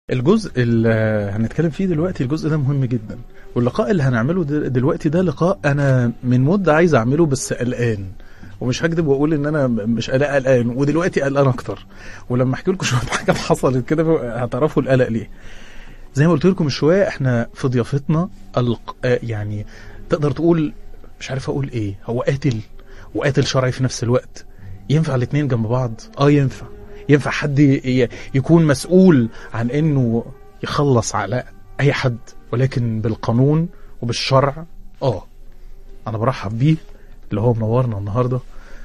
الجزء اللي هنتكلم فيه دلوقتي، الجزء ده مهم جدا، واللقاء اللي هنعمله دلوقتي ده لقاء انا من مدة عايز اعمله بس قلقان، ومش هكذب واقول ان انا مش قلقان، ودلوقتي قلقان اكتر. ولما احكي لكم شويه حاجات حصلت كده هتعرفوا القلق ليه. زي ما قلت لكم من شويه، احنا في ضيافتنا يعني تقدر تقول، مش عارف اقول ايه، هو قاتل وقاتل شرعي في نفس الوقت. ينفع الاثنين جنب بعض؟ ينفع حد يكون مسؤول عن انه يخلص على اي حد، ولكن بالقانون وبالشرع. انا برحب بيه اللي هو منورنا النهارده.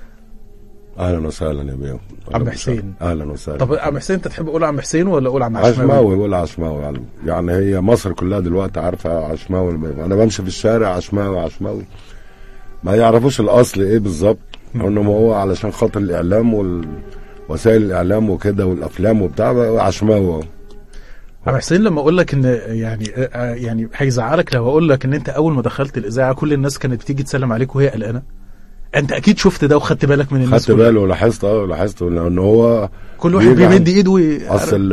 اهلا وسهلا يا بيه عم حسين. اهلا وسهلا. طب عم حسين، انت تحب اقول عم حسين ولا اقول عم عشماوي؟ عشماوي، قول عشماوي. يعني هي مصر كلها دلوقتي عارفه عشماوي. انا بمشي في الشارع عشماوي، ما يعرفوش الاصل ايه بالظبط، انه هو علشان خاطر الاعلام وسائل الاعلام وكده والافلام وبتاع عشماوي. عم حسين، لما اقول لك ان يعني هيزعلك لو اقول لك ان انت اول ما دخلت الاذاعه كل الناس كانت بتيجي تسلم عليك وهي قلقانه. انت اكيد شفت ده وخدت بالك من الناس. خدت بالي ولاحظت ان هو كل واحد بيمد ايده اصل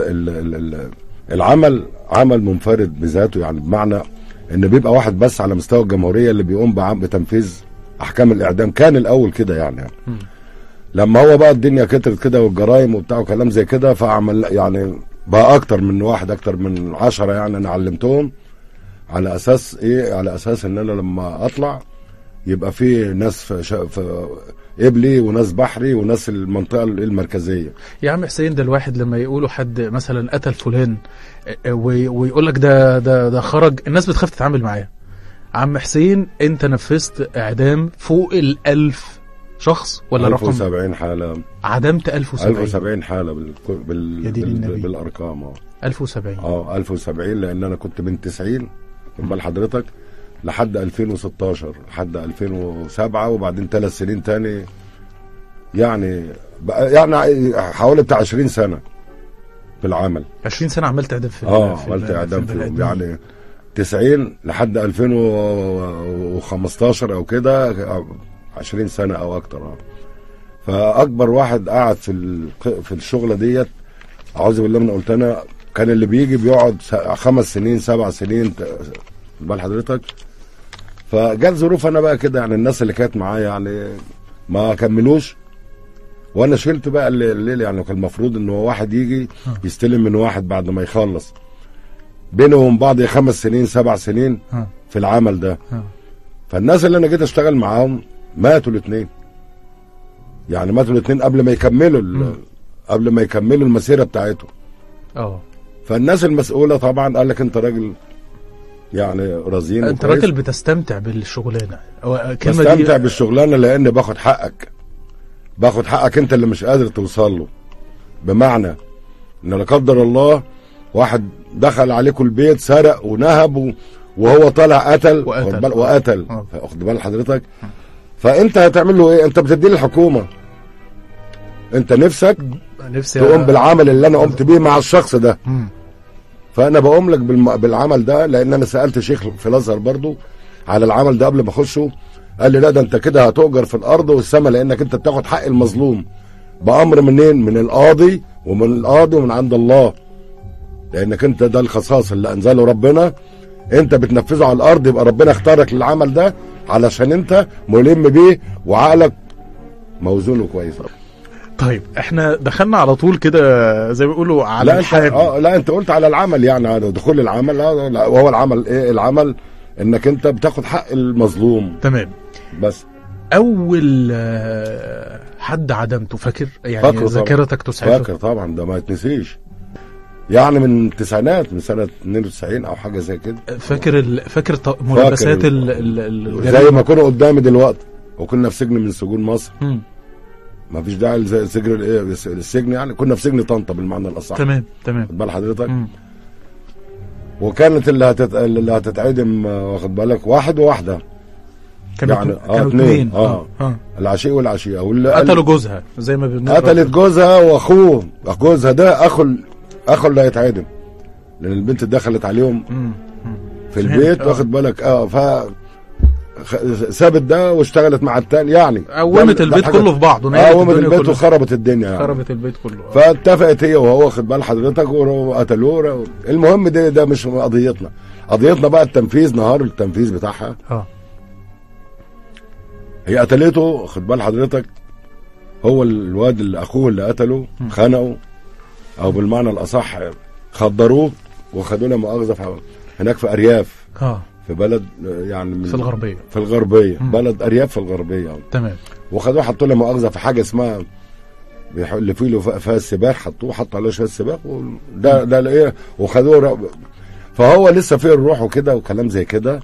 العمل عمل منفرد بذاته، يعني بمعنى ان بيبقى واحد بس على مستوى الجمهوريه اللي بيقوم بتنفيذ احكام الاعدام. كان الاول كده يعني. لما هو بقى الدنيا كترت كده والجرايم وبتاع وكلام زي كده، فعمل يعني بقى اكتر من واحد، اكتر من 10 يعني. انا علمتهم على اساس ايه؟ على اساس ان انا لما اطلع يبقى في ناس في قبلي وناس بحري وناس المنطقه المركزيه. يا عم حسين، ده الواحد لما يقولوا حد مثلا قتل فلان ويقول لك ده خرج، الناس بتخاف تتعامل معاه. عم حسين، انت نفذت اعدام فوق 1000 شخص ولا رقم؟ 1070 حاله. عدمت 1070 حاله بالارقام. 1070 1070 لان انا كنت من 90 بال حضرتك لحد 2016 لحد 2007، وبعدين 3 سنين تاني، يعني حوالي بتاع 20 سنه في العمل. 20 سنه عملت اعدام في عملت اعدام فيهم، يعني 90 لحد 2015 او كده، 20 سنه او اكتر. فاكبر واحد قعد في الشغله ديت، اعوذ بالله من قلت انا، كان اللي بيقعد 5 سنين 7 سنين بال حضرتك. فجت ظروف انا بقى كده، يعني الناس اللي كانت معايا يعني ما كملوش، وانا شلت بقى الليل. يعني كان المفروض انه واحد يجي يستلم من واحد بعد ما يخلص، بينهم بعض 5 سنين 7 سنين في العمل ده. فالناس اللي انا جيت اشتغل معاهم ماتوا الاثنين، يعني ماتوا الاثنين قبل ما يكملوا المسيره بتاعتهم. فالناس المسؤوله طبعا قال لك انت راجل يعني رزين، انت راجل بتستمتع بالشغلانه. بستمتع بالشغلانه لان باخد حقك انت اللي مش قادر توصل له. بمعنى ان لا قدر الله واحد دخل عليكم البيت سرق ونهب وهو طالع قتل. واخد بال حضرتك؟ فانت هتعمل له ايه؟ انت بتدي للحكومه، انت نفسك تقوم بالعمل اللي انا قمت بيه مع الشخص ده. فانا بقوم لك بالعمل ده، لان انا سالت شيخ في الازهر برضو على العمل ده قبل ما اخشه. قال لي لا، ده انت كده هتؤجر في الارض والسماء، لانك انت بتاخد حق المظلوم بامر منين؟ من القاضي ومن عند الله، لانك انت ده الخصاص اللي انزله ربنا، انت بتنفذه على الارض. يبقى ربنا اختارك للعمل ده علشان انت ملم بيه وعقلك موزونه كويس. طيب احنا دخلنا على طول كده زي ما بيقولوا على الحال. لا انت قلت على العمل، يعني دخول العمل. لا وهو العمل ايه؟ العمل انك انت بتاخد حق المظلوم. تمام. بس اول حد عدمته فاكر؟ يعني ذاكرتك تسعفك؟ فاكر طبعا، ده ما يتنسيش. يعني من التسعينات، من سنه 92 او حاجه زي كده. فاكر ملابسات زي ما كانوا قدامي دلوقتي، وكنا في سجن من سجون مصر. ما فيش داعي السجن يعني. كنا في سجن طنطا بالمعنى الاصح. تمام واخد بال حضرتك؟ وكانت اللي هتتعدم، واخد بالك، واحد وواحده. كانوا اثنين. العشيق والعشيقه قتلوا جوزها زي ما بنقول. قتلت جوزها واخوه. جوزها ده اخو اللي هيتعدم، لان البنت دخلت عليهم في البيت. واخد بالك؟ سابت ده واشتغلت مع التاني، يعني قومت البيت كله في بعضه، قومت البيت وخربت الدنيا يعني. خربت البيت كله. فاتفقت هي وهو، خد بال حضرتك، وقتلوه. المهم ده مش قضيتنا. قضيتنا بقى التنفيذ، نهار التنفيذ بتاعها. هي قتلته، خد بال حضرتك، هو الواد اللي اخوه اللي قتله خنقه، او بالمعنى الاصح خدروه وخدونا مؤاخذه هناك في ارياف، في بلد يعني في الغربيه، بلد ارياف في الغربيه. تمام. وخدوه حطوا له مؤاخذه في حاجه اسمها اللي فيه له فيها السباق، حطوا عليه شويه السباق، ده ايه، وخدوه. فهو لسه فيه الروح وكده وكلام زي كده.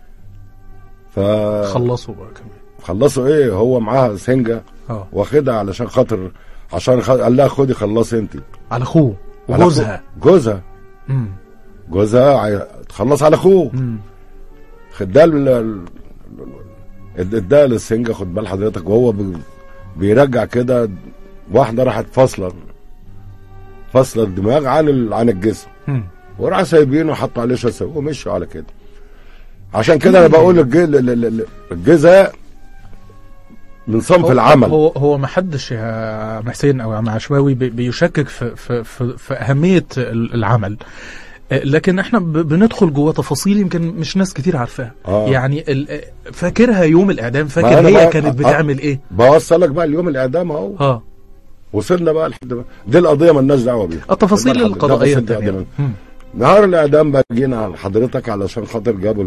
خلصوا بقى كمان. خلصوا ايه، هو معاها سنجه واخدها علشان خاطر قال لها خدي خلصي انت على اخوه وجوزها. جوزها تخلص على اخوه. خدها اداها للسنجه، خد بال حضرتك، وهو بيرجع كده، واحده راحت فاصله الدماغ عن الجسم، وراح سايبينه وحطوا عليه شويه ومشوا على كده. عشان كده انا بقول الجزاء من صنف العمل. هو ما حدش يا محسين او يا عشواوي بيشكك في اهميه العمل، لكن احنا بندخل جوه تفاصيل يمكن مش ناس كتير عارفاها. يعني فاكرها يوم الاعدام، فاكر هي كانت بتعمل ايه؟ بوصلك بقى اليوم الاعدام اهو. وصلنا بقى لحد دي القضيه مالناش دعوه بيها، التفاصيل القضائيه التانية. نهار الاعدام بقى جينا حضرتك علشان خاطر جابوا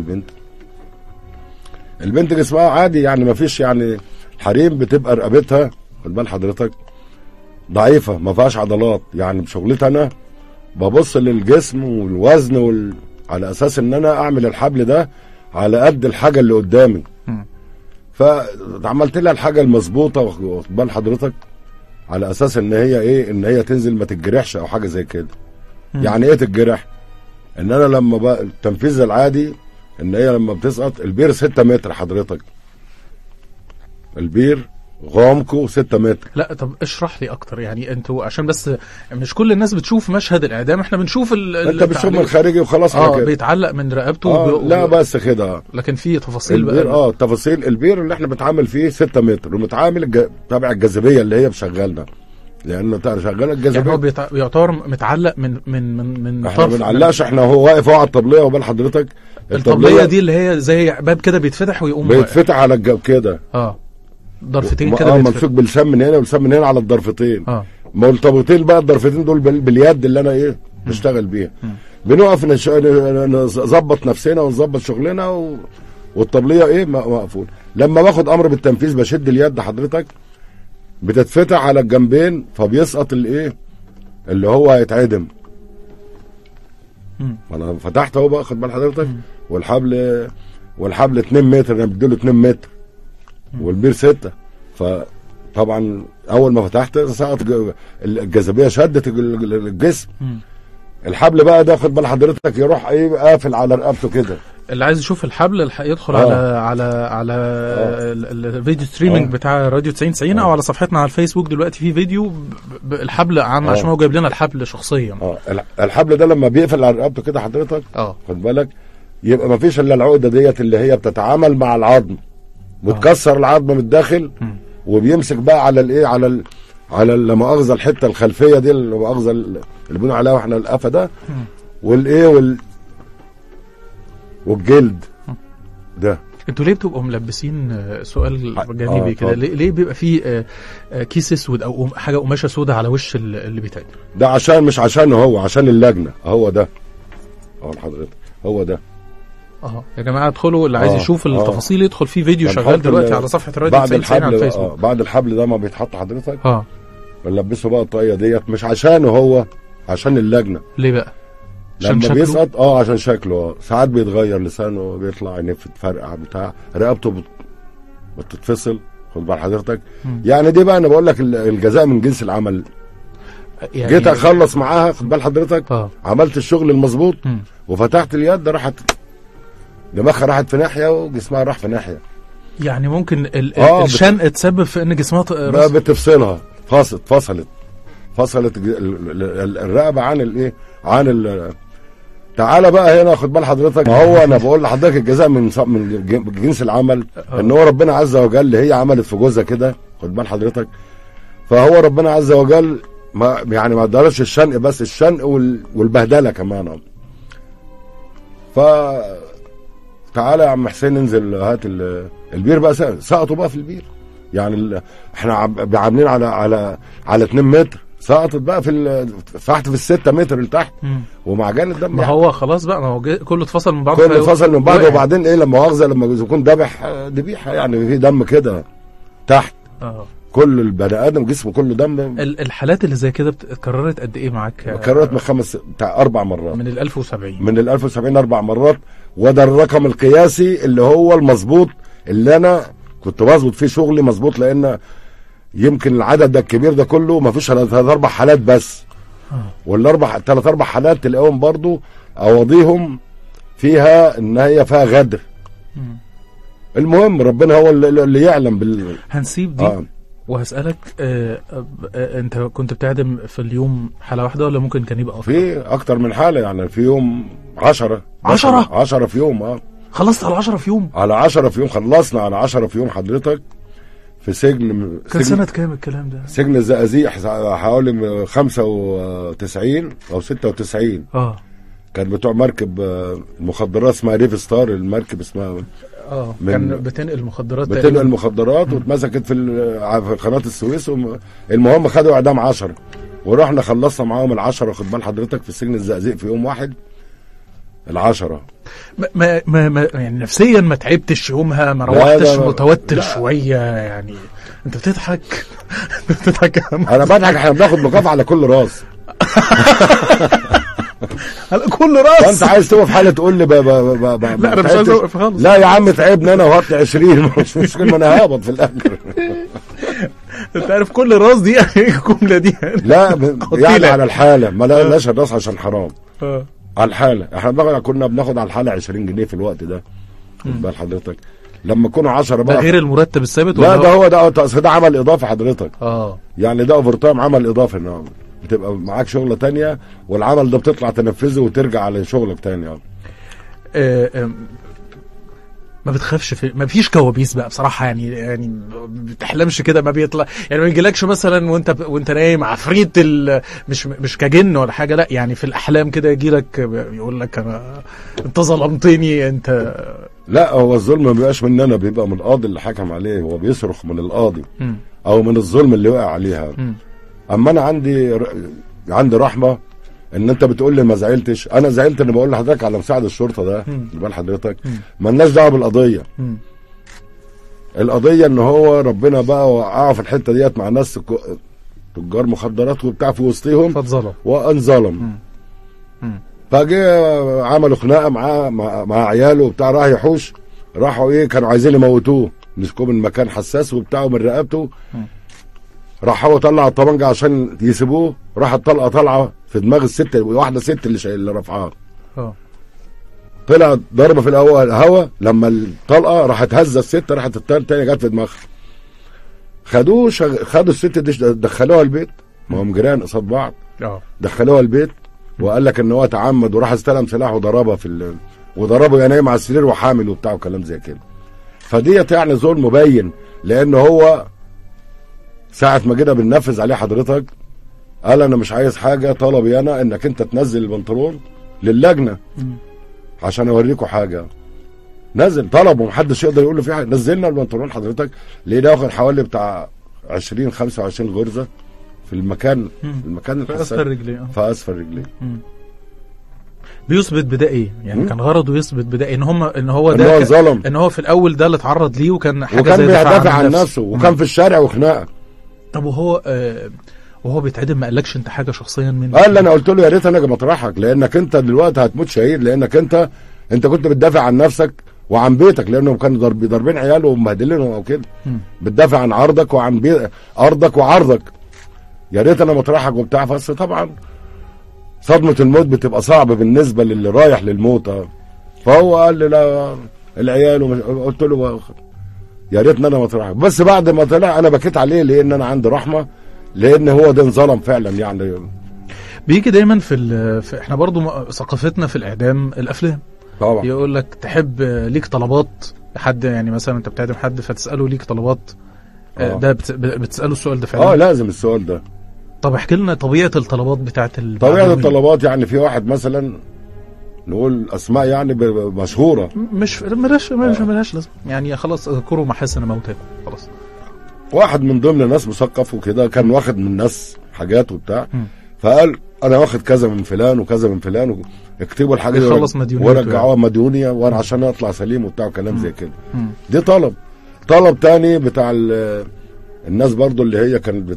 البنت جسمها عادي، يعني ما فيش، يعني حريم بتبقى رقبتها، خد بال حضرتك، ضعيفه ما فيهاش عضلات. يعني بشغلتي انا ببص للجسم والوزن على اساس ان انا اعمل الحبل ده على قد الحاجه اللي قدامي. فعملت لها الحاجه المظبوطه، واخد بال حضرتك، على اساس ان هي ايه، ان هي تنزل ما تتجرحش او حاجه زي كده. يعني ايه تتجرح؟ ان انا لما بقى التنفيذ العادي ان هي لما بتسقط، البير 6 متر حضرتك، البير غامقه 6 متر. لا طب اشرح لي اكتر، يعني انتوا عشان بس مش كل الناس بتشوف مشهد الاعدام، احنا بنشوف انت بتشوف من الخارجي وخلاص على كده. بيتعلق من رقبته. لا بس كده. لكن في تفاصيل البير بقى. تفاصيل البير اللي احنا بنتعامل فيه 6 متر، ومتعامل تابع الجاذبيه اللي هي بشغلنا، لانه شغال الجاذبيه. يعني هو بيعتبر متعلق من احنا ما بنعلقش، احنا هو واقف على الطبليه، وبال حضرتك الطبليه دي اللي هي زي باب كده بيتفتح ويقوم بيتفتح على الجو كده. ضرفتين كده ممسوك بلسان من هنا ولسان من هنا على الضرفتين. مرتبطين بقى الضرفتين دول باليد اللي انا ايه بشتغل بيها. بنقف نظبط نفسنا ونظبط شغلنا والطبليه ايه مقفول. لما باخد امر بالتنفيذ بشد اليد حضرتك، بتتفتح على الجنبين، فبيسقط الايه اللي هو هيتعدم. انا فتحت اهو بقى، خد بال حضرتك، والحبل 2 متر، انا بديله 2 متر والبير 6. فطبعا اول ما فتحت سقط، الجاذبيه شدت الجسم. الحبل بقى ده، خد بال حضرتك، يروح ايه قافل على رقبته كده. اللي عايز يشوف الحبل يدخل على الفيديو ستريمينج بتاع راديو 90 او على صفحتنا على الفيسبوك. دلوقتي في فيديو الحبل عشان هو جايب لنا الحبل شخصيا. الحبل ده لما بيقفل على رقبته كده حضرتك، خد بالك، يبقى ما فيش الا العقده ديت اللي هي بتتعامل مع العظم، بتكسر العظم من الداخل، وبيمسك بقى على الايه، على لا مؤاخذه الحته الخلفيه دي، اللي مؤاخذه اللي بنقول عليها واحنا القفا ده، والايه والجلد ده. انتوا ليه بتبقوا ملبسين سؤال جانبي كده؟ ليه بيبقى فيه كيس اسود او حاجه قماشه سوداء على وش اللي بيتاجر ده؟ عشان مش عشان هو، عشان اللجنه. هو ده حضرتك، هو ده. يا جماعه ادخلوا، اللي عايز يشوف التفاصيل يدخل في فيديو شغال دلوقتي على صفحه راديو 90 على الفيسبوك. بعد الحبل ده ما بيتحط حضرتك، بنلبسه بقى الطاقيه ديت، مش عشانه هو، عشان اللجنه. ليه بقى؟ لما بيسقط عشان شكله ساعات بيتغير، لسانه بيطلع عينيه بتفرقع، بتاع رقبته بتتفصل، خد بال حضرتك. يعني دي بقى انا بقول لك الجزاء من جنس العمل. يعني جيت اخلص معاها، خد بال حضرتك، عملت الشغل المظبوط وفتحت اليد، راحت دماغها راحت في ناحيه وجسمها راح في ناحيه. يعني ممكن الشنق تسبب في ان جسمها بتفصلها، فصلت الرقبه عن الايه، عن تعالى بقى هنا خد بال حضرتك. ما هو انا بقول لحضرتك الجزاء من جنس العمل، ان هو ربنا عز وجل هي عملت في جوزها كده، خد بال حضرتك. فهو ربنا عز وجل ما يعني ما ادالش الشنق بس، الشنق والبهدله كمان. ف تعالى يا عم حسين ننزل هات البير بقى. سقطوا بقى في البير، يعني احنا عاملين على 2 متر، سقطت بقى تحت في ال6 متر لتحت ومعجان الدم. ما هو خلاص بقى، ما هو كله اتفصل من بعض، كله اتفصل من بعض. وبعدين ايه لما مؤاخذه لما يكون ذبيحه يعني في دم كده تحت. كل البني ادم جسمه كله دم. الحالات اللي زي كده اتكررت قد ايه معاك؟ اتكررت من 4 مرات. من ال 1070 من ال 1070 4 مرات. وده الرقم القياسي اللي هو المظبوط، اللي انا كنت بظبط فيه شغلي مظبوط، لان يمكن العدد ده الكبير ده كله ما فيش 3-4 حالات بس. والاربع 3-4 حالات تلاقيهم برضو اواضيهم فيها ان هي فيها غدر. المهم ربنا هو اللي يعلم هنسيب دي وهسألك انت كنت بتعدم في اليوم حالة واحدة ولا ممكن كان يبقى اكتر؟ في اكتر من حالة، يعني في يوم 10 في يوم. خلصت على 10 في يوم؟ على 10 في يوم، خلصنا على 10 في يوم حضرتك. في سجن كان سنة كام الكلام ده؟ سجن الزقازيق حوالي 95 او 96. كان بتوع مركب المخدرات اسمها ريف ستار، المركب اسمها كان بتنقل مخدرات، واتمسكت في قناه السويس. المهم خدوا اعدام 10 ورحنا خلصنا معاهم ال10. خد بال حضرتك في سجن الزقازيق في يوم واحد ال10. ما يعني نفسيا ما تعبتش يومها؟ ما روحتش متوتر شويه يعني؟ انت بتضحك بتضحك. انا بضحك، احنا بناخد مكافاه على كل راس. على كل راس. انت عايز توقف حاله تقول لي لا انا مش عايز اوقف خالص. لا يا عم تعبني انا وهات لي 20 مش مشكله، ما انا هابط في الاخر. انت عارف كل راس دي الجمله دي لا يعني على الحاله، ما لقاش الراس عشان حرام. على الحاله احنا كنا بناخد على الحاله 20 جنيه في الوقت ده. خد بال حضرتك لما كانوا 10 بقى. ده غير المرتب الثابت؟ لا ده عمل اضافي حضرتك. يعني ده اوفر تايم، عمل اضافي، بتبقى معاك شغله تانية والعمل ده بتطلع تنفذه وترجع على شغلك تاني. ما بتخافش ما فيش كوابيس بقى بصراحه؟ يعني ما بتحلمش كده؟ ما بيطلع يعني ما يجيلكش مثلا وانت نايم عفريت مش كجن ولا حاجه، لا يعني في الاحلام كده يجيلك يقول لك انت ظلمتني انت؟ لا هو الظلم ما بيبقاش مننا، بيبقى من القاضي اللي حكم عليه، هو بيصرخ من القاضي او من الظلم اللي وقع عليها. اما انا عندي رحمه ان انت بتقول لي ما زعلتش. انا زعلت ان بقول لحضرتك على مساعد الشرطه ده، بال حضرتك مالناش دعوه بالقضيه. القضيه ان هو ربنا بقى وقعه في الحته ديت مع ناس تجار مخدرات وبتاع في وسطهم، فاتظلم وانظلم. فجه عملوا خناقه مع عياله وبتاع، راح يحوش، راحوا كانوا عايزين يموتوه، مسكوه من مكان حساس وبتاع من رقبته. راح هو طلع الطبنجه عشان يسيبوه، راح الطلقه طالعه في دماغ الست، واحده ست اللي رفعها. طلع ضربه في الاول هوا، لما الطلقه راحت هزه الست، راحت الثانيه جت في دماغها. خدوا الست دي دخلوها البيت، ما هم جيران قصاد بعض. دخلوها البيت وقال لك ان هو تعمد، وراح استلم سلاح وضربها وضربه يا نايم على السرير وحامل وبتاع وكلام زي كده. فديت يعني ظلم مبين، لان هو ساعة ما جينا بننفذ عليه حضرتك قال انا مش عايز حاجة، طلبي انا انك انت تنزل البنطلون للجنة عشان اوريكم حاجة. نزل طلبه، محدش يقدر يقول له في حاجة. نزلنا البنطلون حضرتك، لقينا واخد حوالي بتاع 20-25 غرزة في المكان في اسفل رجليه. في اسفل رجليه. بيثبت بدا ايه؟ يعني كان غرضه يثبت بدا ان هو ده هو ظلم، ان هو في الاول ده اللي اتعرض ليه وكان حاجه وكان بيدافع عن نفسه وكان في الشارع وخناقه. طب وهو بيتعدم ما قالكش انت حاجه شخصيا منه؟ قال انا قلت له يا ريت انا مطرحك، لانك انت دلوقتي هتموت شهيد، لانك انت كنت بتدافع عن نفسك وعن بيتك، لانهم كانوا ضاربين عياله ومبهدلينهم او كده. بتدافع عن عرضك وعن ارضك وعرضك. يا ريت انا مطرحك وبتاع. بس طبعا صدمه الموت بتبقى صعبه بالنسبه للي رايح للموت. فهو قال لي لا العيال، قلت له يا ريتني انا مطرحك. بس بعد ما طلع انا بكيت عليه، لان انا عندي رحمه، لان هو ده انظلم فعلا يعني. بيجي دايما في احنا برضو ثقافتنا في الاعدام الافلام طبعا يقول لك تحب ليك طلبات حد، يعني مثلا انت بتعدم حد فتساله ليك طلبات. ده بتساله السؤال ده فعلا؟ لازم السؤال ده. طب احكي لنا طبيعه الطلبات بتاعت طبيعه الطلبات. يعني في واحد مثلا نقول اسماء يعني مشهوره، مش ملهاش لازم يعني، خلاص اذكروا محاسن موتاكم خلاص. واحد من ضمن الناس مثقف وكده كان واخد من الناس حاجات وبتاع، فقال انا واخد كذا من فلان وكذا من فلان، اكتبوا الحاجه دي ورجعوها مديونيه وانا عشان اطلع سليم وبتاع وكلام زي كده. دي طلب تاني بتاع الناس برضو اللي هي كانت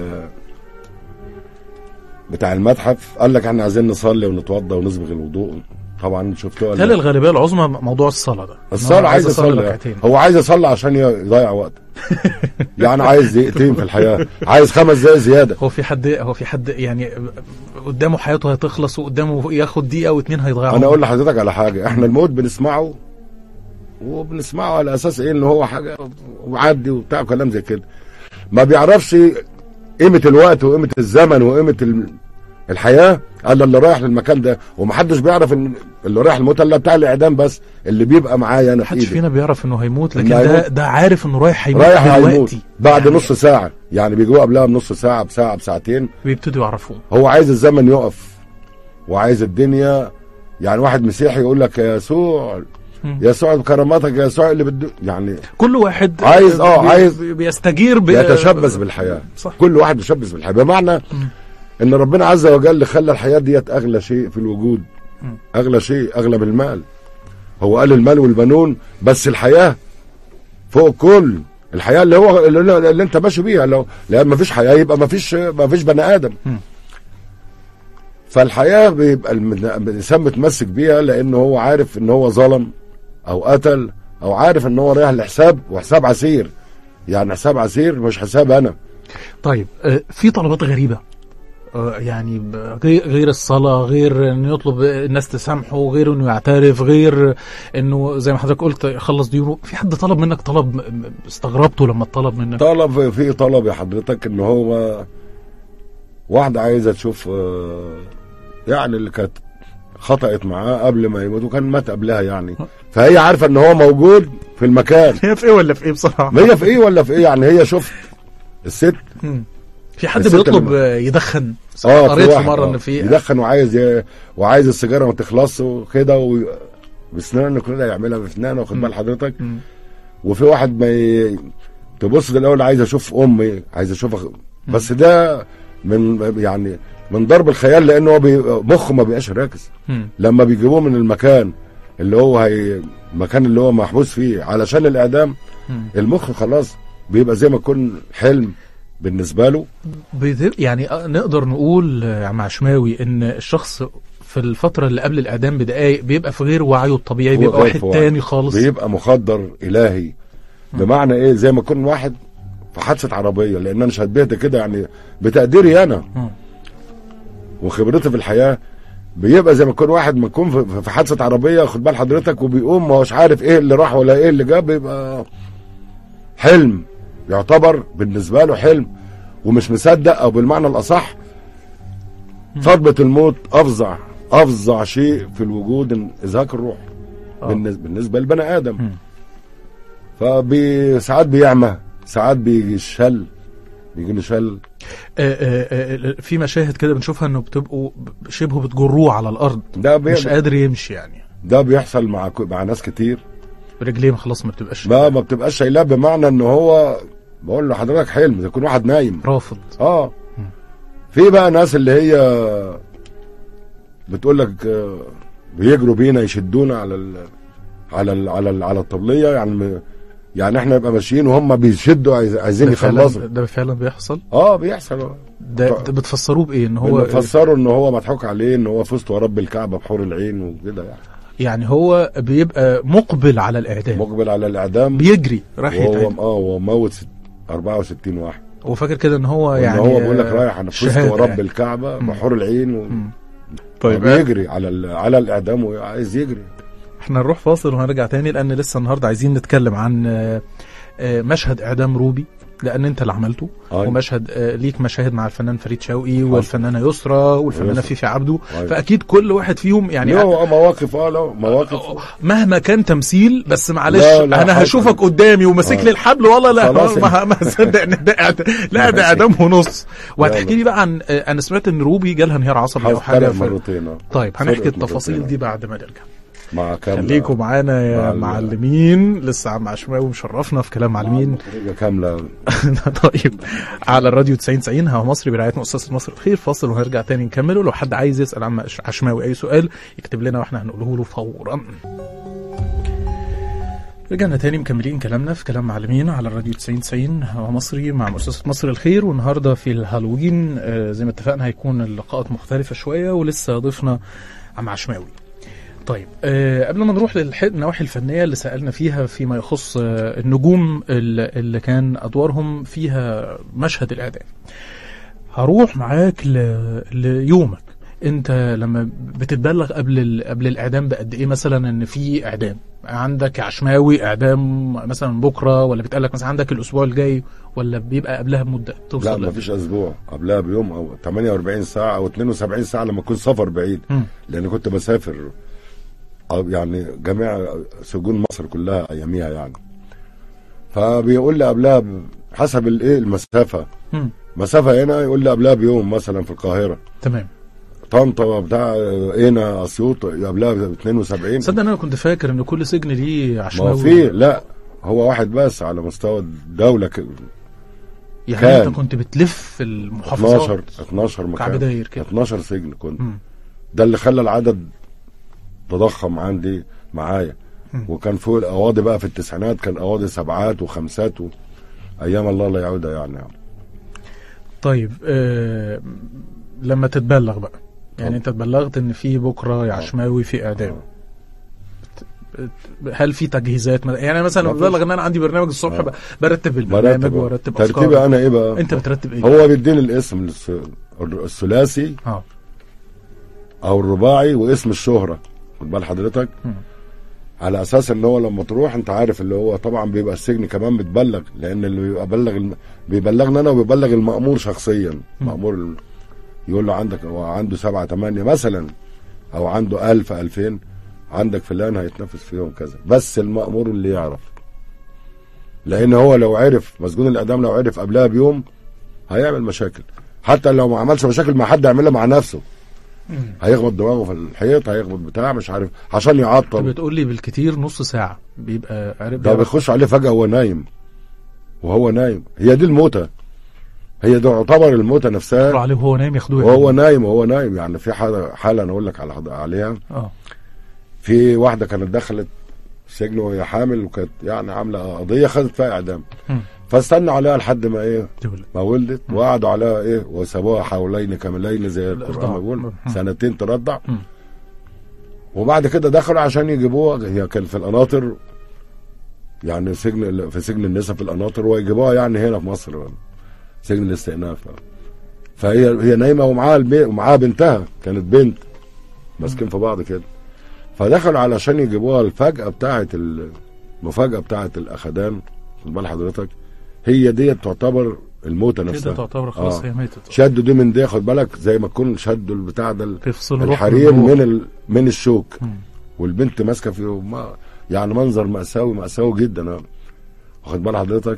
بتاع المتحف، قال لك احنا عايزين نصلي ونتوضى ونسبغ الوضوء. طبعا شفتوا هل الغالبيه العظمى موضوع الصلاه ده؟ الصلاه عايز يصلي، هو عايز يصلي عشان يضيع وقت يعني عايز دقيقتين في الحياه، عايز 5 دقايق زياده. هو في حد يعني قدامه حياته هتخلص وقدامه ياخد دقيقه و2 هيضيعوا. انا اقول لحضرتك على حاجه، احنا الموت بنسمعه على اساس ايه؟ ان هو حاجه وعدي وبتاع كلام زي كده، ما بيعرفش قيمه الوقت وقيمه الزمن وقيمه الحياه الا اللي رايح للمكان ده. ومحدش بيعرف ان اللي رايح الموت الا بتاع الاعدام بس اللي بيبقى معايا انا في ايدي. محدش فينا بيعرف انه هيموت، لكن ده عارف انه رايح هيموت بعد يعني نص ساعه، يعني بيجوا قبلها بنص ساعه بساعه بساعتين بيبتدوا يعرفوه. هو عايز الزمن يقف وعايز الدنيا، يعني واحد مسيحي يقول لك يا يسوع يسوع بكراماتك يا يسوع اللي يعني كل واحد عايز بيستجير يتشبث بالحياه. صح. كل واحد بيشبث بالحياه، بمعنى ان ربنا عز وجل خلى الحياه ديت اغلى شيء في الوجود، اغلى شيء، اغلى من المال. هو قال المال والبنون، بس الحياه فوق كل الحياه اللي انت ماشي بيها. لو ما فيش حياه يبقى ما فيش بني ادم. فالحياه بيبقى الانسان متمسك بيها لانه هو عارف ان هو ظلم او قتل، او عارف ان هو رايح لحساب وحساب عسير، يعني حساب عسير مش حساب انا. طيب في طلبات غريبه يعني غير الصلاة، غير انه يطلب الناس تسامحه، غير انه يعترف، غير انه زي ما حضرتك قلت يخلص ديونه. في حد طلب منك طلب استغربته لما طلب منك؟ طلب يا حضرتك ان هو واحدة عايزة تشوف يعني اللي كانت خطأت معاه قبل ما يموت، وكان مات قبلها يعني، فهي عارفة ان هو موجود في المكان. هي في ايه ولا في ايه بصراحة؟ هي في ايه ولا في ايه يعني، هي شفت الست. في حد بيطلب يدخن؟ قريت في مرة ان في يدخن وعايز السيجارة ما تخلص وكده، بسنانه كده يعملها بسنانه، واخد بال حضرتك. وفي واحد تبص الاول عايز اشوف امي، عايز اشوف، بس ده من ضرب الخيال، لانه هو مخه ما بيبقاش راكز. لما بيجيبوه من المكان اللي هو المكان اللي هو محبوس فيه علشان الاعدام، المخ خلاص بيبقى زي ما يكون حلم بالنسبه له. يعني نقدر نقول مع عشماوي ان الشخص في الفتره اللي قبل الاعدام بدقايق بيبقى في غير وعيه الطبيعي، بيبقى واحد تاني خالص، بيبقى مخدر الهي. بمعنى ايه؟ زي ما يكون واحد في حادثه عربيه، لان انا شبهت كده يعني بتقديري انا وخبرتي في الحياه، بيبقى زي ما يكون واحد ما يكون في حادثه عربيه، خد بال حضرتك، وبيقوم ما هوش عارف ايه اللي راح ولا ايه اللي جاب، بيبقى حلم، يعتبر بالنسبه له حلم ومش مصدق، او بالمعنى الاصح صدمه الموت افظع شيء في الوجود، ازهاق الروح بالنسبه للبني ادم. ساعات بيعمى، ساعات بيجي شل. في مشاهد كده بنشوفها انه بتبقوا شبه بتجروه على الارض، مش قادر يمشي يعني. ده بيحصل مع ناس كتير، رجليه خلاص ما بتبقاش ما بتبقاش شايلاه، بمعنى ان هو بقول له حضرتك حلم، زي يكون واحد نايم رافض. في بقى ناس اللي هي بتقول لك بيجروا بينا يشدونا على الطبليه، يعني احنا نبقى ماشيين وهم بيشدوا عايزين يخلصوا. ده فعلا بيحصل؟ بيحصل. ده بتفسروه بايه؟ ان هو بنفسره ان هو مضحوك عليه، ان هو فزت ورب الكعبه بحور العين وكده يعني هو بيبقى مقبل على الاعدام، بيجري راح يتعدم. هو موت 64 واحد، وفاكر كده ان هو يعني هو بيقول لك رايح انا فزت ورب الكعبه بحور العين طيب بيجري على الاعدام وعايز يجري. احنا نروح فاصل وهنرجع تاني، لان لسه النهارده عايزين نتكلم عن مشهد اعدام روبي لان انت اللي عملته. أيوة. ومشهد ليك مشاهد مع الفنان فريد شوقي والفنانه يسرى والفنانه فيفي عبده. أيوة. فاكيد كل واحد فيهم يعني له مواقف له مواقف مهما كان تمثيل، بس معلش لا انا هشوفك قدامي وماسك لي الحبل والله لا خلاص. ما صدق ان ده اعدام ونص. وهتحكي لي بقى عن انا سمعت ان روبي جالها انهيار عصبي او حاجه مرتين. طيب هنحكي التفاصيل دي بعد ما نرجع. مع كاملة خليكم معانا يا معلمين، لسه عم عشماوي مشرفنا في كلام معلمين كاملة. طيب على الراديو 90 هوا مصري برعاية مؤسسة مصر الخير. فاصل وهنرجع تاني نكمله. لو حد عايز يسأل عن عشماوي أي سؤال يكتب لنا واحنا هنقوله له فورا. رجعنا تاني مكملين كلامنا في كلام معلمين على الراديو 90 هوا مصري مع مؤسسة مصر الخير. والنهاردة في الهالوين زي ما اتفقنا هيكون اللقاءات مختلفة شوية، ولسه ضيفنا عم عشماوي. طيب قبل ما نروح للنواحي الفنية اللي سألنا فيها فيما يخص النجوم اللي كان أدوارهم فيها مشهد الإعدام، هروح معاك ليومك. انت لما بتتبلغ قبل الإعدام بقد ايه مثلا ان في إعدام عندك عشماوي إعدام مثلا بكرة، ولا بتقالك مثلا عندك الأسبوع الجاي، ولا بيبقى قبلها بمدة توصل؟ لا مفيش أسبوع، قبلها بيوم أو 48 ساعة أو 72 ساعة لما أكون سفر بعيد. لأن كنت بسافر يعني جميع سجون مصر كلها اياميها يعني. فبيقول لي قبلها حسب الايه المسافه. مسافه هنا يقول لي قبلها بيوم مثلا في القاهره. تمام. طنطا بتاع هنا اسيوط قبلها ب 72. صدق انا كنت فاكر ان كل سجن ليه عشماوي. ما في لا هو واحد بس على مستوى الدوله يعني انت كنت بتلف المحافظات 12 مكان كعب داير كده 12 سجن كنت. ده اللي خلى العدد تضخم عندي معايا. وكان فوق القواضي بقى في التسعينات كان قواضي 7 و5 ايام الله لا يعودها يعني. طيب لما تتبلغ بقى يعني انت اتبلغت ان في بكره يا عشماوي في اعدام، هل في تجهيزات يعني مثلا بتبلغ ان انا عندي برنامج الصبح برتب البرنامج وارتب افكار؟ ترتيبي انا ايه بقى؟ انت بترتب ايه؟ هو بيديني الاسم الثلاثي او الرباعي واسم الشهره، خد بال حضرتك. على اساس ان هو لما تروح انت عارف اللي هو طبعا بيبقى السجن كمان بتبلغ، لان اللي بيبلغنا انا وبيبلغ المأمور شخصيا. المأمور يقول له عندك هو عنده 7 8 مثلا او عنده 1000 2000 عندك فلان هيتنفذ فيهم كذا، بس المأمور اللي يعرف. لان هو لو عرف مسجون الاعدام لو عرف قبلها بيوم هيعمل مشاكل، حتى لو ما عملش مشاكل مع حد يعملها مع نفسه. هيخبط دماغه في الحيط، هيخبط بتاع مش عارف عشان يعطل. انت بتقول لي بالكتير نص ساعه بيبقى عارف ده بيخش عليه فجأة وهو نايم. هي دي الموتة، هي ده يعتبر الموتة نفسها. عليه وهو نايم ياخدوه وهو نايم يعني. في حالة انا اقول لك عليها. في واحدة كانت دخلت السجن وهي حامل وكانت يعني عاملة قضية خدت فيها اعدام. فاستنوا عليها لحد ما ايه ما ولدت، وقعدوا عليها ايه وسابوها حولين كاملين زي القرآن بيقول 2 ترضع. وبعد كده دخلوا عشان يجيبوها. هي كان في القناطر يعني في سجن النساء في القناطر، ويجيبوها يعني هنا في مصر سجن الاستئناف. فهي نايمه ومعاها بنتها، كانت بنت ماسكين في بعض كده. فدخلوا علشان يجيبوها المفاجاه بتاعه الاخدان. خد بال حضرتك هي ديت تعتبر الموتة نفسها كده، تعتبر خلاص هي ماتت. شدوا دي من دي، خد بالك زي ما تكون شدوا البتاع ده الحرير من الشوك. والبنت ماسكه فيه يعني منظر مأساوي جدا. واخد بال حضرتك.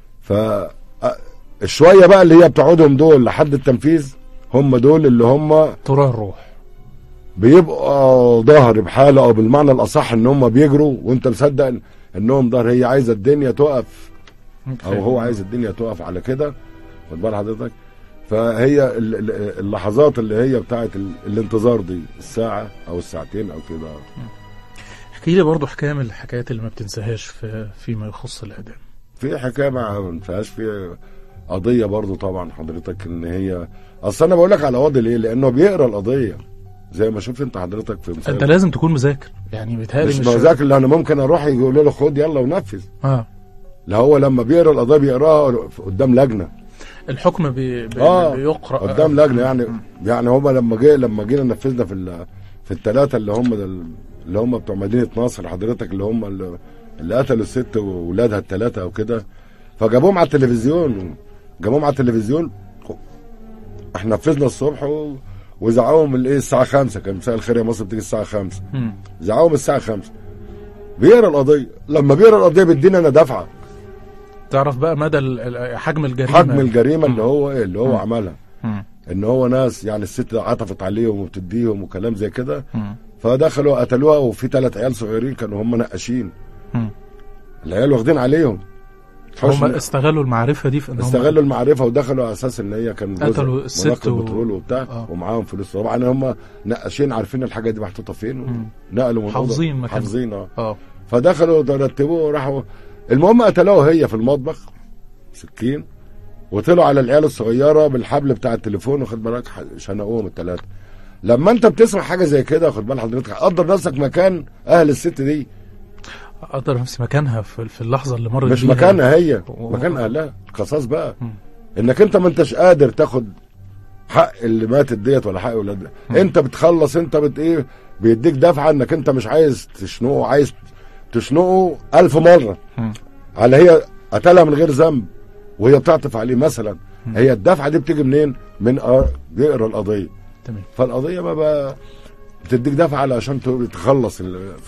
الشويه بقى اللي هي بتقعدهم دول لحد التنفيذ هم دول اللي هم طراه الروح، بيبقى ظهر بحاله او بالمعنى الاصح ان هم بيجروا وانت مصدق انهم ظهر. هي عايزه الدنيا تقف او هو عايز الدنيا تقف على كده. خد بال حضرتك. فهي اللحظات اللي هي بتاعت الانتظار دي الساعه او الساعتين او كده. احكي لي برضه حكايه من الحكايات اللي ما بتنساهاش فيما يخص الاعدام. في حكايه ما فيهاش، في قضيه برضه طبعا حضرتك ان هي اصل انا بقول لك على قاضي ليه؟ لانه بيقرا القضيه زي ما شفت انت حضرتك في مثال. انت لازم تكون مذاكر يعني. بيتهيألي مش مذاكر، لان ممكن اروح يقول له خد يلا ونفذ. لا هو لما بيقرا القضيه بيقراها قدام لجنه. الحكم بيقرا قدام لجنه يعني هما لما جينا نفذنا في الثلاثه اللي هم بتوع مدينه نصر حضرتك، اللي هم اللي قتلوا الست واولادها الثلاثه او كده. فجابوهم على التلفزيون. احنا نفذنا الصبح وزعوهم الساعه 5، كان مساء الخير يا مصر بتيجي الساعه 5. زعوهم الساعه 5 بيقرا القضيه. لما بيقرا القضيه بيدينا انا دفعه. تعرف بقى مدى حجم الجريمه اللي هو اللي هو عملها. ان هو ناس يعني الست عطفت عليهم وبتديهم وكلام زي كده، فدخلوا قتلوها. وفي 3 عيال صغيرين كانوا هم نقاشين، العيال واخدين عليهم. هم استغلوا المعرفه دي، في استغلوا المعرفه ودخلوا على اساس ان هي كان قتلوا الست بترول وبتاع ومعاهم فلوس. طبعا هم نقاشين عارفين الحاجه دي محطوطه فين، ونقلوا من حافظين فدخلوا ترتبوا وراحوا. المهم قتلوها هي في المطبخ سكين، وطلعوا على العيال الصغيره بالحبل بتاع التليفون، واخد بالك شنقوهم ال3. لما انت بتسمع حاجه زي كده واخد بال حضرتك، قدر نفسك مكان اهل الست دي، قدر نفسي مكانها في اللحظه اللي مرت مش مكانها هي مكان اهلها. القصاص بقى انك انت ما انتش قادر تاخد حق اللي ماتت ديت ولا حق ولادها. انت بتخلص، انت بيديك دفعه انك انت مش عايز تشنقه، عايز تشنقه 1000 مره على هي قتلها من غير ذنب وهي بتعطف عليه مثلا. هي الدفعه دي بتيجي منين؟ من بيقرا القضيه. تمام. فالقضيه ما بتديك دفعه علشان تخلص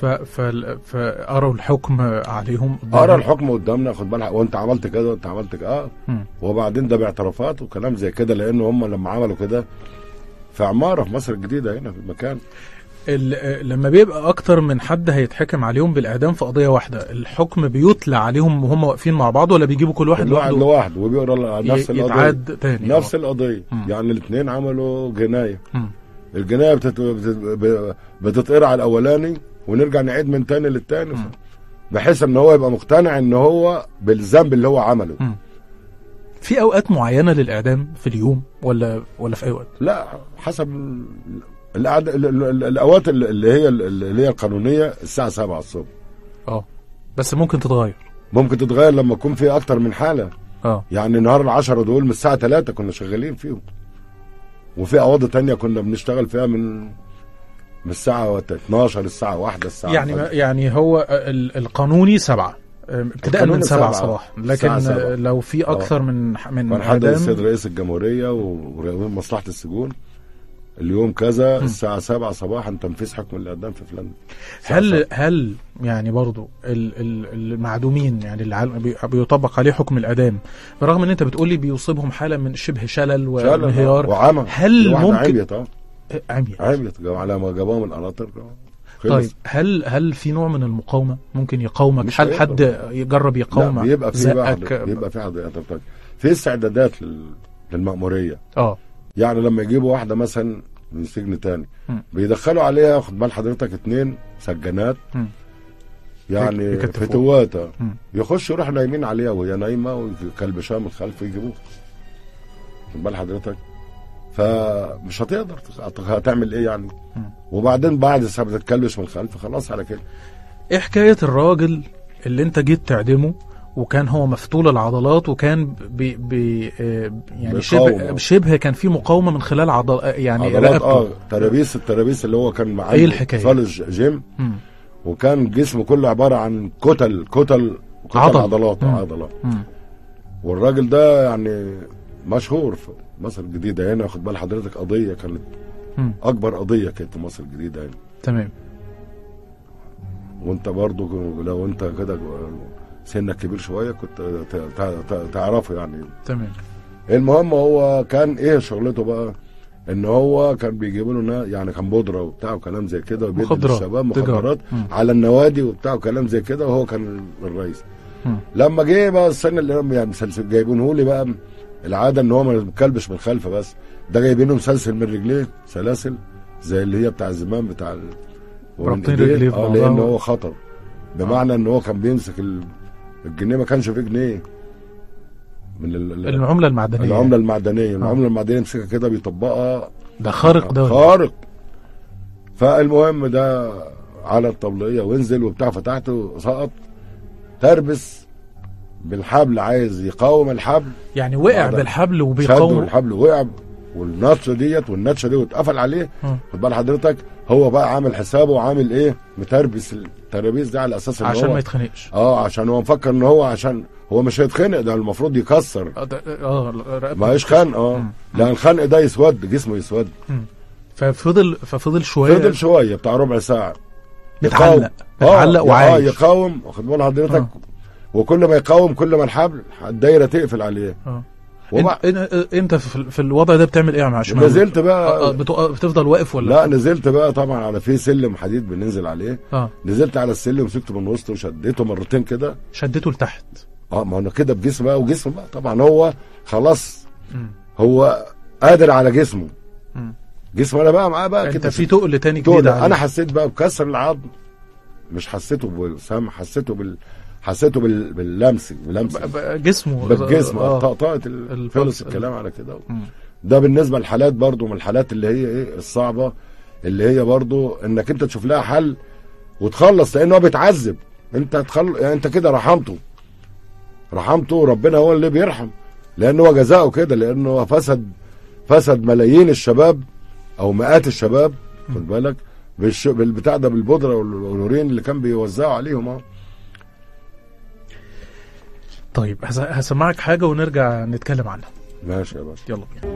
فقروا الحكم عليهم، قرا الحكم قدامنا، خد بالك، وانت عملت كده وانت عملت كده. وبعدين ده باعترافات وكلام زي كده، لان هم لما عملوا كده في عماره في مصر الجديده هنا في المكان. لما بيبقى اكتر من حد هيتحكم عليهم بالاعدام في قضيه واحده، الحكم بيتلى عليهم وهم واقفين مع بعض، ولا بيجيبوا كل واحد لوحده وبيقرا نفس القضيه يتعاد تاني؟ نفس القضيه. يعني الاثنين عملوا جنايه. الجنايه بتتقرا على الاولاني ونرجع نعيد من تاني للتاني، بحيث ان هو يبقى مقتنع ان هو بالذنب اللي هو عمله. في اوقات معينه للاعدام في اليوم ولا في اي وقت؟ لا، حسب الاوقات اللي هي القانونيه. الساعه 7 الصبح. بس ممكن تتغير لما يكون في اكتر من حاله. يعني نهار ال10 دول من الساعه 3 كنا شغالين فيهم، وفي قواضي تانية كنا بنشتغل فيها من الساعه 12 الساعه 1 الساعه يعني هو القانوني 7 ابتداء من 7 صباح، لكن لو في اكثر من حد السيد رئيس الجمهوريه ومصلحه السجون اليوم كذا الساعه 7 صباحا تنفيذ حكم الاعدام في فلان. هل يعني برضو المعدومين يعني اللي بيطبق عليه حكم الاعدام، برغم ان انت بتقول لي بيصيبهم حاله من شبه شلل وانهيار وعمى، هل ممكن عميت على ما جابهم القناطر؟ طيب هل في نوع من المقاومه ممكن يقاومك؟ هل حد يجرب يقاومك؟ بيبقى في في استعدادات للمأموريه. يعني لما يجيبوا واحده مثلا من سجن تاني بيدخلوا عليها، خد بال حضرتك، 2 سجانات يعني فتوات، يخشوا يروحوا نايمين عليها وهي نايمه ويكلبشوها من الخلف ويجيبوها، خد بال حضرتك. فمش هتقدر، هتعمل ايه يعني؟ وبعدين بعد ما تتكلبش من الخلف خلاص على كده. ايه حكايه الراجل اللي انت جيت تعدمه وكان هو مفتول العضلات وكان يعني شبه كان في مقاومه من خلال يعني رقبته، الترابيس اللي هو كان معاه. ايه الحكايه؟ فالج جيم، وكان جسمه كله عباره عن كتل عضلات. والراجل ده يعني مشهور في مصر الجديده هنا، واخد بال حضرتك، قضيه كانت اكبر قضيه كانت في مصر الجديده هنا. تمام. وانت برضو لو انت كده سنك كبير شويه كنت تعرفه يعني. تمام. المهم هو كان ايه شغلته بقى؟ ان هو كان بيجيبوا له يعني كان بودره وبتاع وكلام زي كده، وبيدي للشباب مخدرات على النوادي وبتاع وكلام زي كده، وهو كان الرئيس. لما جه بقى السنه اللي يعني جايبينه لي بقى، العاده ان هو ما بيكلبش من الخلف بس، ده جايبينه مسلسل من رجليه، سلاسل زي اللي هي بتاع زمان بتاع رابطين رجليه، لان هو خطر، بمعنى ان هو كان بيمسك الجنيه، ما كانش فيه جنيه من العمله المعدنيه. العمله المعدنيه يمسكها كده بيطبقها. ده خارق. فالمهم ده على الطبليه وانزل وبتاع، فتحته سقط، تربس بالحبل، عايز يقاوم الحبل، يعني وقع بالحبل وبيقاوم الحبل، وقع والنطشه ديت والنتشه دي واتقفل عليه، خد بال حضرتك، هو بقى عامل حسابه وعامل ايه، متربس الترابيز ده على اساس ان عشان هو ما يتخنقش. عشان هو مفكر ان هو عشان هو مش هيتخنق، ده المفروض يكسر. ما هيش خنق. لان الخنق ده يسود، جسمه يسود. ففضل شويه بتاع ربع ساعه متعلق وعايش. يقاوم، واخد بال حضرتك. وكل ما يقاوم كل ما الدايره تقفل عليه. انت في الوضع ده بتعمل ايه يا معشم؟ نزلت بقى بتفضل واقف ولا؟ لا نزلت بقى طبعا على في سلم حديد بننزل عليه. نزلت على السلم ومسكته من وسطه وشديته مرتين كده، شديته لتحت. ما انا كده بجسم بقى، وجسمه بقى طبعا هو خلاص هو قادر على جسمه. جسمه انا بقى معاه بقى كده في تقل تاني جديد. انا حسيت بقى بكسر العظم، مش حسيته بالسم، حسيته باللمس جسمه بالجسم. طقطقه خلص الكلام على كده. ده بالنسبه للحالات برضو من الحالات اللي هي ايه الصعبه، اللي هي برضو انك انت تشوف لها حل وتخلص، لان هو بيتعذب. انت يعني انت كده رحمته، ربنا هو اللي بيرحم، لان هو جزاؤه كده، لانه هو فسد ملايين الشباب او مئات الشباب، خد بالك، بالبتاع ده، بالبودره والورين اللي كان بيوزعوا عليهم. طيب هسمعك حاجة ونرجع نتكلم عنها. ماشي يا باشا، يلا بينا.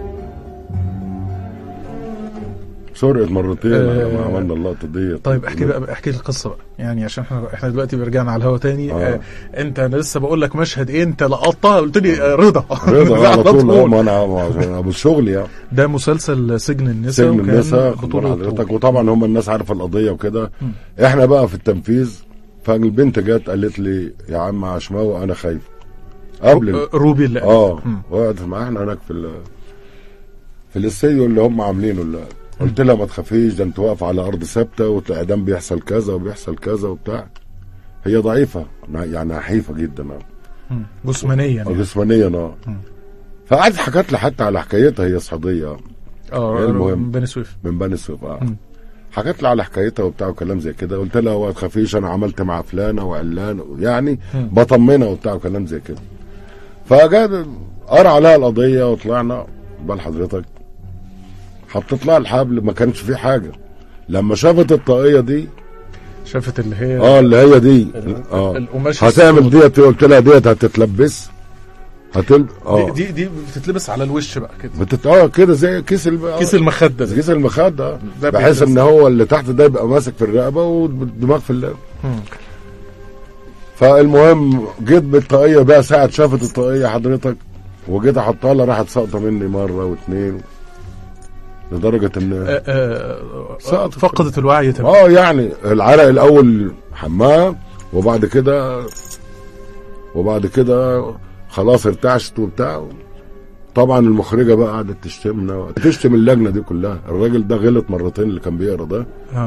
سرقت مرتين لما عملنا اللقطة دي. طيب احكي القصة بقى، يعني عشان احنا دلوقتي رجعنا على الهوا تاني. انت انا لسه بقول لك مشهد ايه انت لقطتها، قلت لي رضا على طول. ما انا ابو الشغل يعني. ده مسلسل سجن النساء بطولة حضرتك، وطبعا هم الناس عارفة القضية وكده. احنا بقى في التنفيذ، فالبنت جت قالت لي يا عم عشماوي انا خايف قبل روبي اللي وقعدت معاه احنا هناك في الاستديو اللي هم عاملينه اللي قلت لها ما تخافيش، ده انت واقف على ارض ثابته والاعدام بيحصل كذا وبيحصل كذا وبتاع. هي ضعيفه يعني نحيفه جدا جسمانيا فقعدت حكت لي حتى على حكايتها، هي صعيديه من بني سويف حكت لي على حكايتها وبتاع وكلام زي كده. قلت لها ما تخافيش انا عملت مع فلانه وعلان، يعني بطمنها وبتاع وكلام زي كده. فجاء قرا عليها القضيه وطلعنا بال حضرتك، حطيت لها الحبل ما كانش فيه حاجه. لما شافت الطاقيه دي، شافت اللي هي اللي هي دي القماش هتعمل ديت، قلت لها ديت هتتلبس دي بتتلبس على الوش بقى كده كده زي كيس المخده بحيث ان هو اللي تحت ده يبقى ماسك في الرقبه والدماغ في اللب. فالمهم جيت بالطاقيه بقى، ساعه شافت الطاقيه حضرتك وجيت احطها لها، راحت ساقطه مني مره واثنين لدرجه ان فقدت الوعي تمام. يعني العرق الاول حماها، وبعد كده خلاص ارتعشت وبتاع. طبعا المخرجه بقى قعدت تشتم اللجنه دي كلها. الراجل ده غلط مرتين اللي كان بيقرا ده،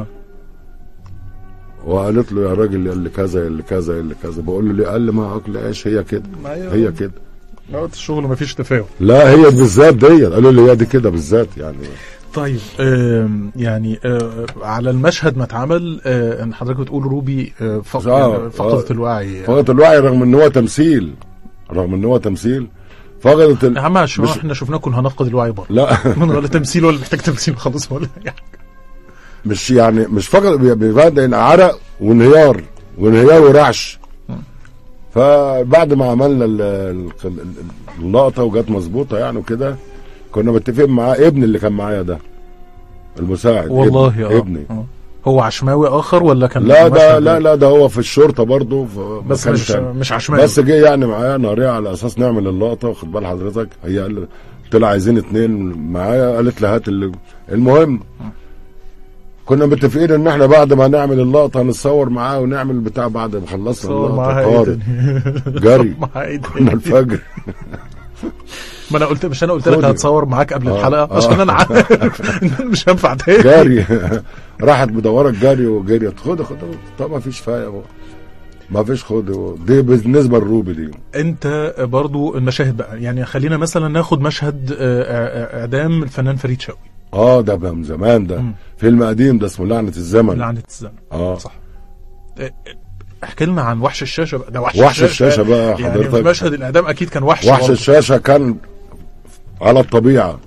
وقالت له يا راجل اللي كذا اللي كذا اللي كذا. بقول له ليه؟ قال لي ما اكل عيش، هي كده هي كده وقت الشغل ما فيش تفاهم. لا هي بالذات دي، قالوا لي هي دي كده بالذات يعني. طيب يعني على المشهد ما اتعمل ان حضرتك بتقول روبي فقدت الوعي. فقدت الوعي رغم ان هو تمثيل. فقدت يا عم احنا شفناكم هنفقد الوعي برضه. لا ولا تمثيل ولا محتاج تمثيل خالص ولا يعني. مش فقط بيبقى عرق وانهيار ورعش. فبعد ما عملنا اللقطه وجت مظبوطه يعني وكده، كنا متفقين معاه ابني اللي كان معايا ده المساعد. والله ابني هو عشماوي اخر ولا كان؟ لا ده هو في الشرطه برضه، بس مش عشماوي، بس جه يعني معايا ناريه على اساس نعمل اللقطه. واخد بال حضرتك، هي قلت لها عايزين 2 معايا، قالت لي هات المهم كنا متفقين ان احنا بعد ما نعمل اللقطه هنتصور معاه ونعمل بتاع بعد ما خلصنا اللقطه جري كنا الفجر. ما انا قلت لك هتصور معاك قبل الحلقه عشان انا عارف ان مش هينفع تاني. جري راحت مدوره الجري وجريت. خد طب ما فيش فايق، ما فيش خد. دي بالنسبه للروبي دي. انت برضو المشاهد بقى، يعني خلينا مثلا ناخد مشهد اعدام الفنان فريد شوقي. ده بقى من زمان، ده فيلم قديم، ده اسمه لعنة الزمن. صح. احكي لنا عن وحش الشاشة بقى. ده وحش الشاشة بقى حضرتك. يعني مشهد الإعدام أكيد كان وحش الشاشة كان على الطبيعة.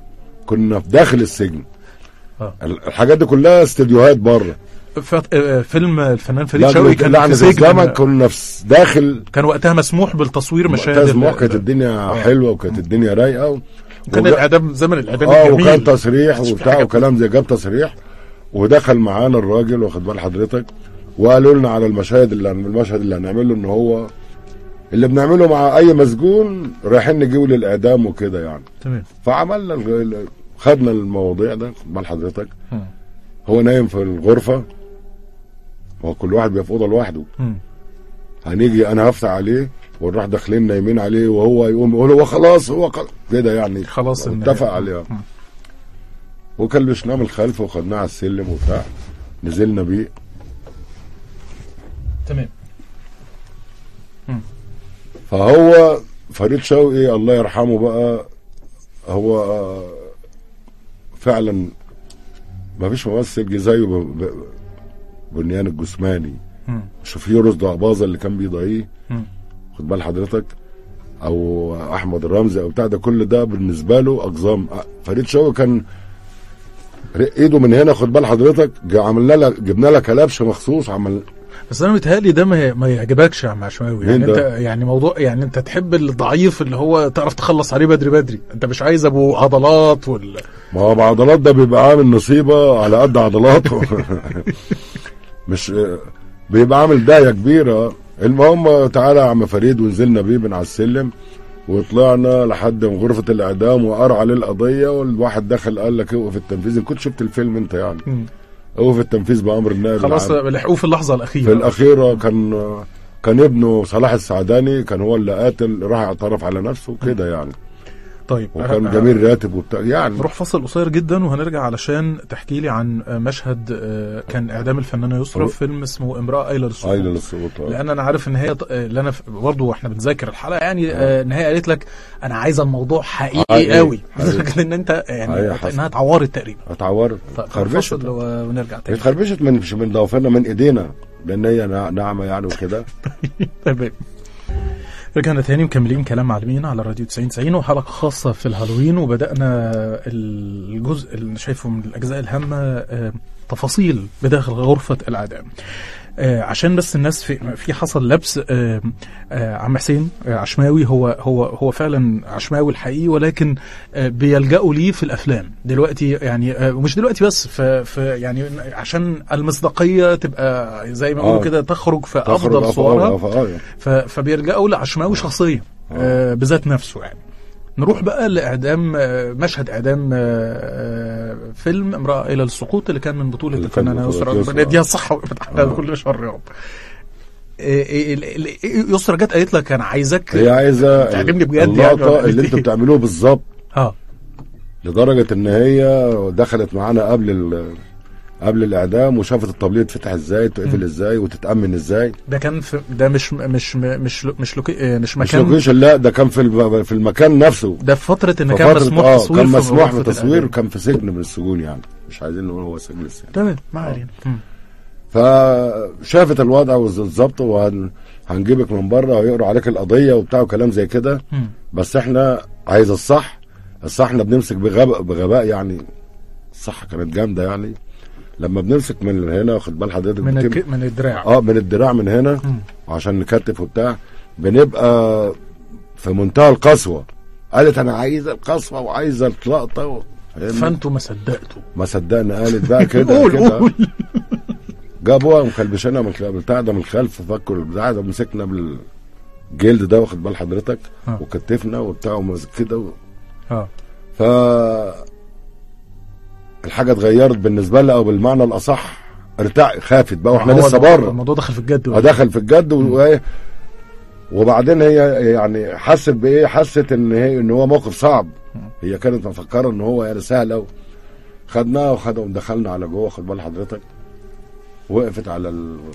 كنا في داخل السجن. الحاجات دي كلها استديوهات بره. فيلم الفنان فريد شوقي كان في سجن، كنا في داخل، كان وقتها مسموح بالتصوير مشاهد مسموح، كانت الدنيا حلوه وكانت الدنيا رايقه، وكان الاعدام زمن الاعدام الجميل، وكان تصريح وبتاع وكلام زي جاب تصريح. ودخل معانا الراجل واخد بال حضرتك، وقالوا لنا على المشهد اللي هنعمله، ان هو اللي بنعمله مع اي مسجون رايحين نجيبه للاعدام وكده يعني. تمام. فعملنا خدنا المواضيع ده خد بال حضرتك. هو نايم في الغرفه، هو كل واحد بيبقى في اوضه لوحده. هنيجي انا هفتح عليه ونروح داخلين نايمين عليه، وهو يقوم يقول هو خلاص كده يعني، خلاص اتفق عليه. وكلبشناه من الخلف وخدناه على السلم وبتاع، نزلنا بيه. تمام. فهو فريد شوقي الله يرحمه بقى، هو فعلا ما فيش ممثل جه زيه بنيان الجسماني. شوف يورس ضعباظه اللي كان بيضايقيه، خد بال حضرتك، او احمد الرمزي او بتاع ده، كل ده بالنسبه له اقزام. فريد شوقي كان ايده من هنا، خد بال حضرتك، جبنا لها كلبش مخصوص عمل. بس انا متهيألي ده ما يعجبكش يا عم عشماوي، يعني انت يعني موضوع، يعني انت تحب الضعيف اللي هو تعرف تخلص عليه بدري، انت مش عايز ابو عضلات ما هو ابو عضلات ده بيبقى عامل نصيبه على قد عضلاته. مش بيبقى عامل دايه كبيره. المهم تعالى يا عم فريد، ونزلنا بيه من على السلم وطلعنا لحد من غرفه الاعدام، وقرا عليه القضيه، والواحد دخل قال لك اوقف التنفيذ. ان كنت شفت الفيلم انت يعني، اوقف التنفيذ بامر النائب خلاص، لحقوه في اللحظه الاخيره. في الاخيره كان ابنه صلاح السعداني كان هو اللي قاتل، راح اعترف على نفسه كده يعني. طيب، وكان جميل راتب وبتاع يعني. نروح فصل قصير جدا وهنرجع علشان تحكي لي عن مشهد كان اعدام الفنانه يسرا في فيلم اسمه امراه قايله للسقوط. لان انا عارف ان هي اللي انا برضه واحنا بنذاكر الحلقه يعني ان هي قالت لك انا عايزه الموضوع حقيقي قوي، لدرجه ان انت يعني انها اتعورت تقريبا. اتعورت، خربشت ونرجع تاني. اتخربشت مش من ضوافرنا، من ايدينا، لان هي ناعمه يعني وكده. تمام. رجعنا تاني مكملين كلام معلمين على راديو 90 وحلقة خاصة في الهالوين، وبدأنا الجزء اللي شايفه من الأجزاء الهامة تفاصيل بداخل غرفة الإعدام. عشان بس الناس في حصل لبس. عم حسين عشماوي هو فعلا عشماوي الحقيقي، ولكن بيلجأوا ليه في الافلام دلوقتي يعني، ومش دلوقتي بس، في يعني عشان المصداقيه تبقى زي ما بيقولوا كده تخرج في افضل صورها، فبيلجأوا لعشماوي شخصيه بذات نفسه يعني. نروح بقى لإعدام، مشهد إعدام فيلم امرأة قايله للسقوط اللي كان من بطولة الفنانة يسرا. نديها الصحة وفتحنا كل شر يا رب. يسرا جت قالت لك أنا عايزك، هي عايزة تعلمني بجد اللقطة يعني اللي انتوا بتعملوه بالظبط. لدرجة ان هي دخلت معانا قبل الاعدام وشافت الطبليه تفتح ازاي، تقفل ازاي، وتتامن ازاي. ده كان ده مش مكان، لوكيشن، لا ده كان في المكان نفسه. ده في فتره ان كان مسموح تصوير، كان مسموح بالتصوير، وكان في سجن من السجون يعني، مش عايزين نقول هو سجن السجن. تمام، ما علينا. فشافت الوضع والظبط، وهنجيبك من بره ويقروا عليك القضيه وبتاع وكلام زي كده. بس احنا عايز الصح احنا بنمسك بغباء يعني. الصح كانت جامده يعني. لما بنمسك من هنا، واخد بال حضرتك، من الدراع، من الدراع من هنا، عشان نكتف وبتاع، بنبقى في منتهى القسوه. قالت انا عايزه القسوه وعايزه اللقطه فانتوا ما صدقنا. قالت بقى كده كده. جابوها مخلبشنا من البتاع ده من الخلف، فكوا البتاع ده، مسكنا بالجلد ده، واخد بال حضرتك، وكتفنا وبتاع ومسك كده ف الحاجه اتغيرت بالنسبه لها، او بالمعنى الاصح خافت بقى، واحنا لسه بره. الموضوع دخل في الجد دخل في الجد وبعدين هي يعني حست بايه؟ حست ان هو موقف صعب. هي كانت مفكره ان هو يعني سهل. خدناه ودخلنا على جوه، خد بال حضرتك، وقفت على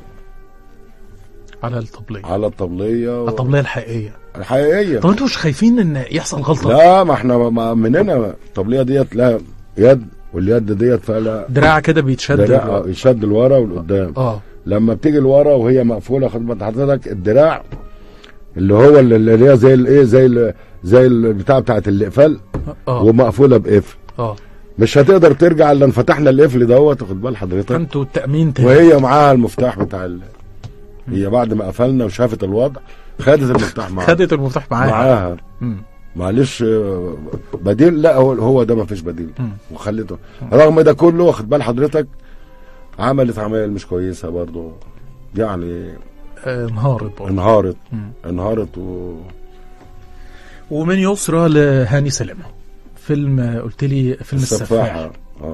الطبليه الحقيقيه. طب انتوا مش خايفين ان يحصل غلطه؟ لا، ما احنا مننا الطبليه ديت لها يد، واليد ديت فيها دراع كده بيتشد، يشد لورا والقدام. لما بتيجي لورا وهي مقفوله، خد بال حضرتك، الدراع اللي هو اللي هي زي الايه، زي البتاع بتاعت الاقفال، ومقفوله بقفل. مش هتقدر ترجع الا ان فتحنا القفل دوت، واخد بال حضرتك، انتوا التامين تاني. وهي معاها المفتاح بتاع هي بعد ما قفلنا وشافت الوضع خدت المفتاح معاها. خدت المفتاح معاها. معلش بديل، لا هو ده ما فيش بديل. وخليته رغم ده كله، واخد بال حضرتك، عملت عمايل مش كويسه برضو يعني. انهارت ومن يسرى لهاني سلامه، فيلم قلت لي فيلم السفاح.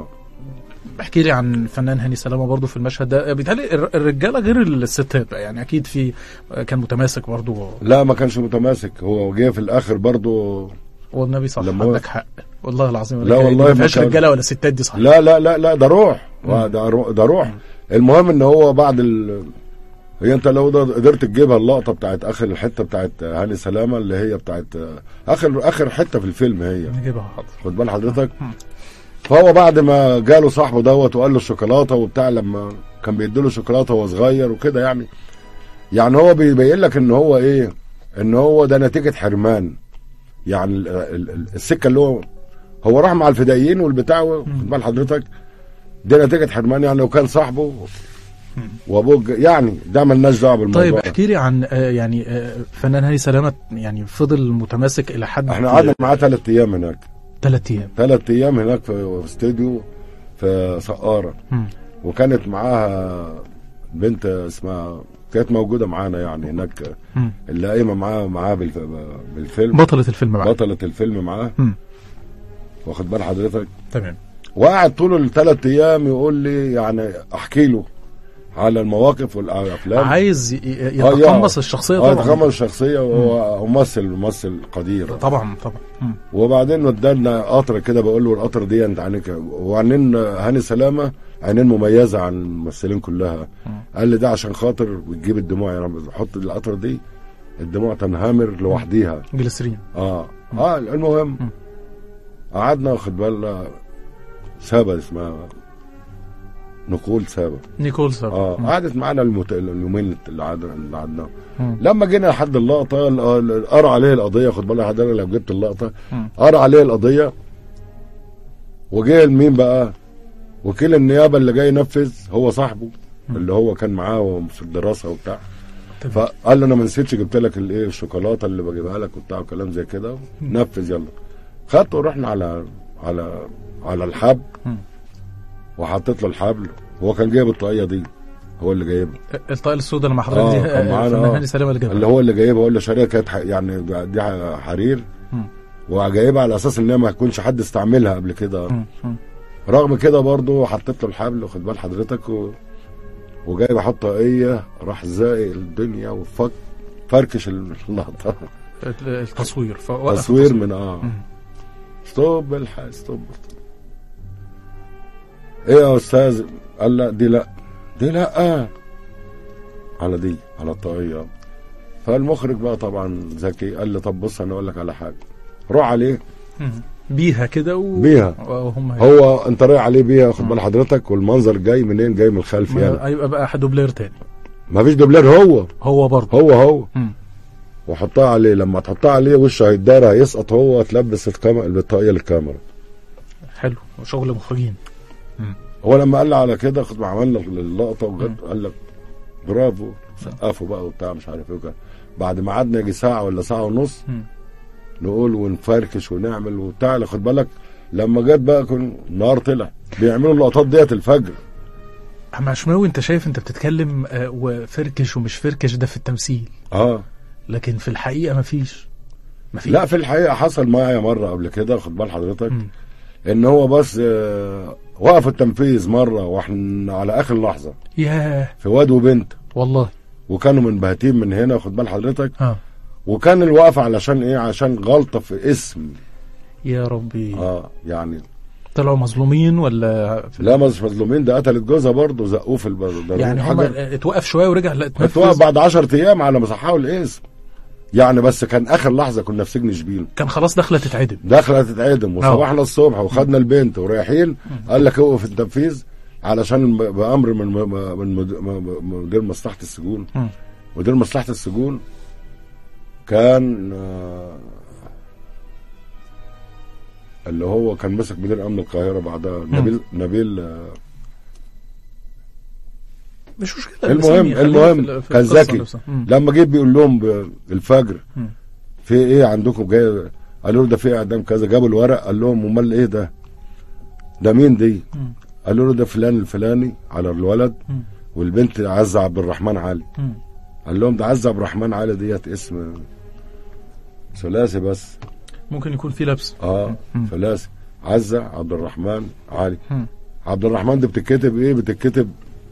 احكي لي عن فنان هاني سلامه برضو في المشهد ده. بيتهيألي الرجاله غير الستات يعني، اكيد في كان متماسك برضو. لا ما كانش متماسك، هو جه في الاخر برضو. والنبي صح، عندك حق والله العظيم. لا والله ما فيهاش رجاله ولا ستات دي، صح. لا ده روح. ده روح. المهم ان هو بعد هي انت لو قدرت تجيبها اللقطه بتاعت اخر الحته بتاعت هاني سلامه، اللي هي بتاعت اخر حته في الفيلم، هي نجيبها حاضر. خد بال حضرتك. فهو بعد ما جاله صاحبه دوت وقال له الشوكولاته وبتاع، لما كان بيديله شوكولاته وهو صغير وكده يعني هو بيبين لك ان هو ايه، ان هو ده نتيجه حرمان يعني. السكه اللي هو راح مع الفدائيين والبتاع، خد بال حضرتك، ده نتيجه حرمان يعني. لو كان صاحبه وابوه يعني ده مالناش دعوه بالموضوع. طيب احكي لي عن يعني فنان هاني سلامه، يعني فضل متماسك الى حد. احنا قعدنا معاه 3 ايام هناك. 3 ايام هناك في استوديو في سقاره. وكانت معاها بنت اسمها، كانت موجوده معانا يعني هناك، اللي قايمه معاه بالفيلم، بطله الفيلم معاه. واخد بال حضرتك. تمام. وقعد طول ال3 ايام يقول لي يعني احكي له على المواقف والافلام، عايز يتقمص الشخصيه. طبعا يتقمص الشخصيه، وهو ممثل قدير طبعا. وبعدين ودالنا قطر كده، بقول له القطر دي انت عينيك وعينين هاني سلامه عينين مميزه عن الممثلين كلها. قال لي ده عشان خاطر بتجيب الدموع، يعني بحط القطر دي الدموع تنهمر لوحديها. جليسرين. المهم قعدنا، واخد بالنا، سابا اسمها نيكول سابا. قعدت معانا اليومين اللي قعدنا. لما جينا لحد اللقطه قرا عليه القضيه، خد بالك حضرتك، لو جبت اللقطه قرا عليه القضيه، وجه مين بقى؟ وكيل النيابه اللي جاي ينفذ هو صاحبه اللي هو كان معاه في الدراسه وبتاع. فقال له انا ما نسيتش، جبت لك الشوكولاته اللي بجيبها لك وبتاع وكلام زي كده، نفذ يلا. خدته ورحنا على الحبل، وحطيت له الحبل. هو كان جايب الطاقيه دي، هو اللي جايبها، الطاقيه السوداء اللي حضرتك دي فنان هاني سلامه اللي جايبها، اللي هو اللي جايبها. ولا شاريه كانت يعني دي حرير، وجايبها على اساس ان هي ما يكونش حد استعملها قبل كده. رغم كده برضه حطيت له الحبل، واخد بال حضرتك، وجاي بحط طاقيه، راح زائق الدنيا وفركش اللقطه. تصوير من ستوب ايه يا استاذ؟ قال لا دي لا على الطاقيه. فالمخرج بقى طبعا ذكي، قال لي طب بص انا اقول لك على حاجه، روح عليه بيها كده بيها. هو انت رايح عليه بيها، خد بال حضرتك، والمنظر جاي منين؟ جاي من الخلف يعني. هيبقى بقى دوبلير تاني. مفيش دوبلير، هو برضه هو وحطها عليه. لما تحطها عليه وشه هيتدار، هيسقط، هو تلبس الطاقيه للكاميرا. حلو، شغل مخرجين. هو لما قال لي على كده، خد عملنا اللقطه وجد قال لك برافو، سقفوا بقى وبتاع مش عارف ايه وكده. بعد ما قعدنا يجي ساعه ولا ساعه ونص نقول ونفركش ونعمل وبتاع، خد بالك لما جت بقى النهار طلع بيعملوا اللقطات ديت الفجر. عم عشماوي، انت شايف انت بتتكلم وفركش ومش فركش ده في التمثيل، لكن في الحقيقه مفيش. لا في الحقيقه حصل معايا مره قبل كده، خد بال حضرتك، ان هو بس وقف التنفيذ مره واحنا على اخر لحظه، ياه، في واد وبنت والله، وكانوا منبهتين من هنا، خد بال حضرتك. وكان الوقف علشان ايه؟ عشان غلطه في اسم. يا ربي. يعني طلعوا مظلومين ولا لا مش مظلومين، ده قتلت جوزها برضه، زقوه في يعني هم اتوقف شويه ورجع اتوقف بعد 10 ايام على ما صححوا الاسم يعني. بس كان اخر لحظه كنا في سجن شبين، كان خلاص داخله تتعدم وصباحنا الصبح وخدنا البنت ورايحين. قال لك اوقف التنفيذ علشان بامر من مدير مصلحه السجون. مدير مصلحه السجون كان اللي هو كان مسك مدير امن القاهره بعدها، نبيل مش مشكله. المهم كان ذكي. لما جه بيقول لهم الفجر في ايه عندكم جاي، قالوا له ده في اعدام كذا، جابوا الورق قال لهم امال ايه ده مين دي؟ قالوا له ده فلان الفلاني على الولد، والبنت عزة عبد الرحمن علي. قال لهم ده عزة عبد الرحمن علي ديت اسم ثلاثي بس، ممكن يكون في لبس. ثلاثي، عزة عبد الرحمن علي. عبد الرحمن دي بتتكتب ايه؟ بتتكتب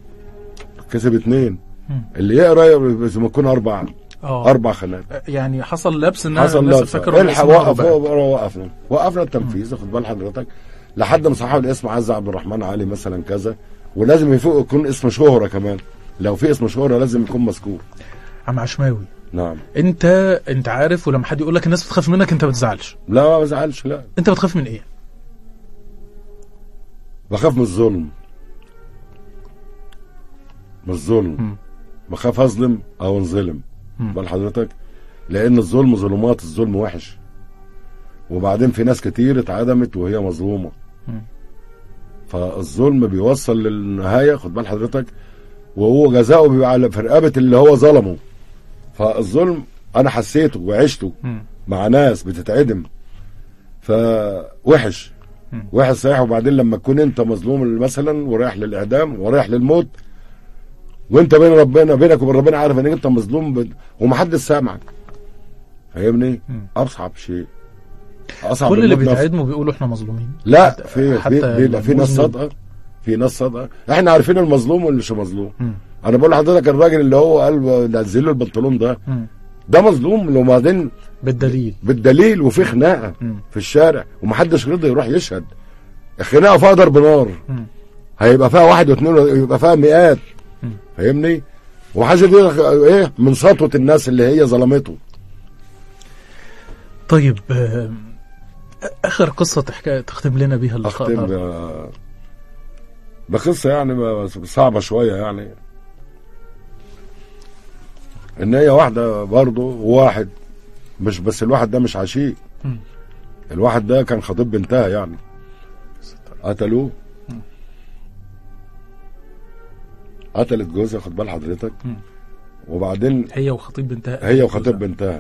2. اللي يقرا يكون 4 4 خانات. يعني حصل لبس ان حصل الناس لبس. فاكروا وقفنا التنفيذ، واخد بال حضرتك، لحد ما صاحب الاسم عزة عبد الرحمن علي مثلا كذا، ولازم يكون اسم شهرة كمان، لو في اسم شهرة لازم يكون مذكور. عم عشماوي، نعم، انت عارف، ولما حد يقول لك الناس بتخاف منك انت ما بتزعلش؟ لا ما بزعلش. لا، انت بتخاف من ايه؟ بخاف من الظلم. بخاف اظلم او انظلم. بال حضرتك، لان الظلم ظلمات، الظلم وحش، وبعدين في ناس كتير اتعدمت وهي مظلومه. فالظلم بيوصل للنهايه، خد بال حضرتك، وهو جزاؤه بيبقى على رقبه اللي هو ظلمه. فالظلم انا حسيته وعشته مع ناس بتتعدم، فوحش وحش صحيح. وبعدين لما تكون انت مظلوم مثلا ورايح للاعدام ورايح للموت، وانت بينك وبين ربنا عارف انك انت مظلوم ومحدش سامعك، فاهمني؟ اصعب شيء، اصعب. كل اللي بيتعدموا بيقولوا احنا مظلومين. لا، في ناس صادقه، في ناس صادقه. احنا عارفين المظلوم واللي مش مظلوم. انا بقول لحضرتك الراجل اللي هو قال نزل له البنطلون ده مظلوم، وبعدين بالدليل وفي خناقه في الشارع ومحدش رضي يروح يشهد. الخناقه فيها ضرب نار، هيبقى فيها 1 و2، يبقى فيها مئات، فاهمني؟ وحاجه دي ايه من سطوه الناس اللي هي ظلمته. طيب، اخر قصه تختم لنا بيها اللقاء. اختم بقصه يعني صعبه شويه، يعني ان هي واحده برضه وواحد، مش بس الواحد ده مش عشيق، الواحد ده كان خطيب بنتها، يعني قتلوه، قتلت جوزها، خد بال حضرتك. وبعدين هي وخطيب بنتها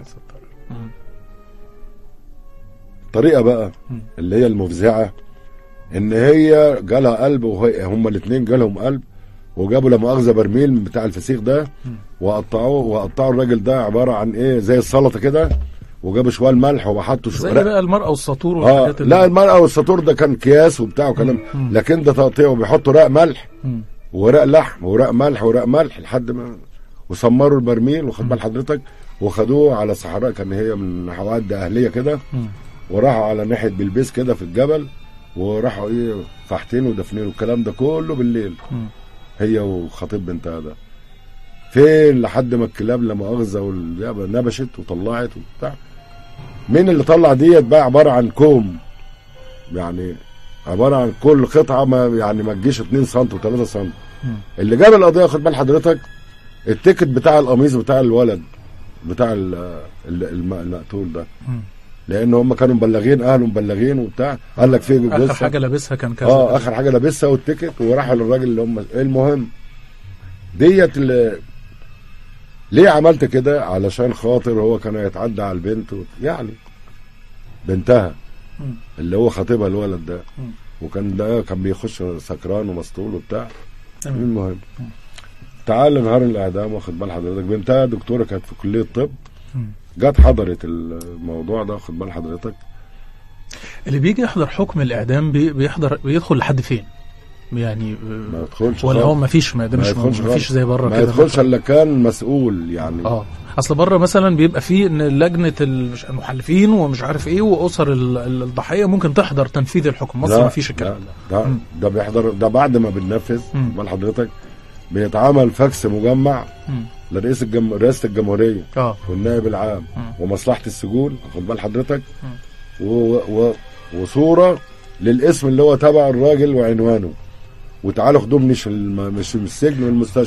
الطريقه بقى اللي هي المفزعه، ان هي جالها قلب، وهم الاثنين جالهم قلب، وجابوا لا مؤاخذه برميل من بتاع الفسيخ ده وقطعوا الراجل ده عباره عن ايه، زي السلطه كده، وجابوا شويه الملح وحطوا زي بقى المرأة والسطور والحاجات لا، المرأة والسطور ده كان اكياس وبتاع وكلام، لكن ده تقطيع، وبيحطوا رق ملح ورق لحم ورق ملح ورق ملح لحد ما وسمروا البرميل، واخد بال حضرتك، وخدوه على صحراء، كان هي من حوادث اهليه كده، وراحوا على ناحيه بلبيس كده في الجبل، وراحوا ايه فاحتين ودفنين، والكلام ده كله بالليل. هي وخطيب بنتها ده فين، لحد ما الكلاب لا مؤاخذه نبشت وطلعت وبتاع. مين اللي طلع ديت بقى؟ عباره عن كوم، يعني عباره عن كل قطعه ما تجيش 2 سم و3 سم. اللي جاب القضيه، خد بال حضرتك، التيكت بتاع القميص بتاع الولد بتاع المقتول ده، لان هم كانوا مبلغين، اهله مبلغين وبتاع، قال لك في اخر حاجه لابسها كان كذا، اخر حاجه لابسها والتيكت، وراحوا للراجل اللي هم. المهم ديت ليه عملت كده؟ علشان خاطر هو كان يتعدى على البنت، يعني بنتها اللي هو خطيبها الولد ده، وكان ده كان بيخش سكران ومسطول وبتاع. المهم تعال نهار الاعدام، واخد بال حضرتك، بنتها دكتوره كانت في كليه الطب، جت حضرت الموضوع ده، واخد بال حضرتك. اللي بيجي يحضر حكم الاعدام بيدخل لحد فين؟ يعني ما يدخلش، ولا هو ما فيش زي بره كده؟ ما يدخلش الا كان مسؤول، يعني اصل بره مثلا بيبقى فيه ان لجنه المحلفين ومش عارف ايه واسر الضحيه ممكن تحضر تنفيذ الحكم. مصر ما فيش الكلام ده بيحضر، ده بعد ما بننفذ بال حضرتك بيتعمل فاكس مجمع لرئيس رئاسه الجمهوريه والنائب العام ومصلحه السجون، واخد بال حضرتك، وصوره للاسم اللي هو تبع الراجل وعنوانه، وتعالوا خدوه مش من السجن والمستشفى.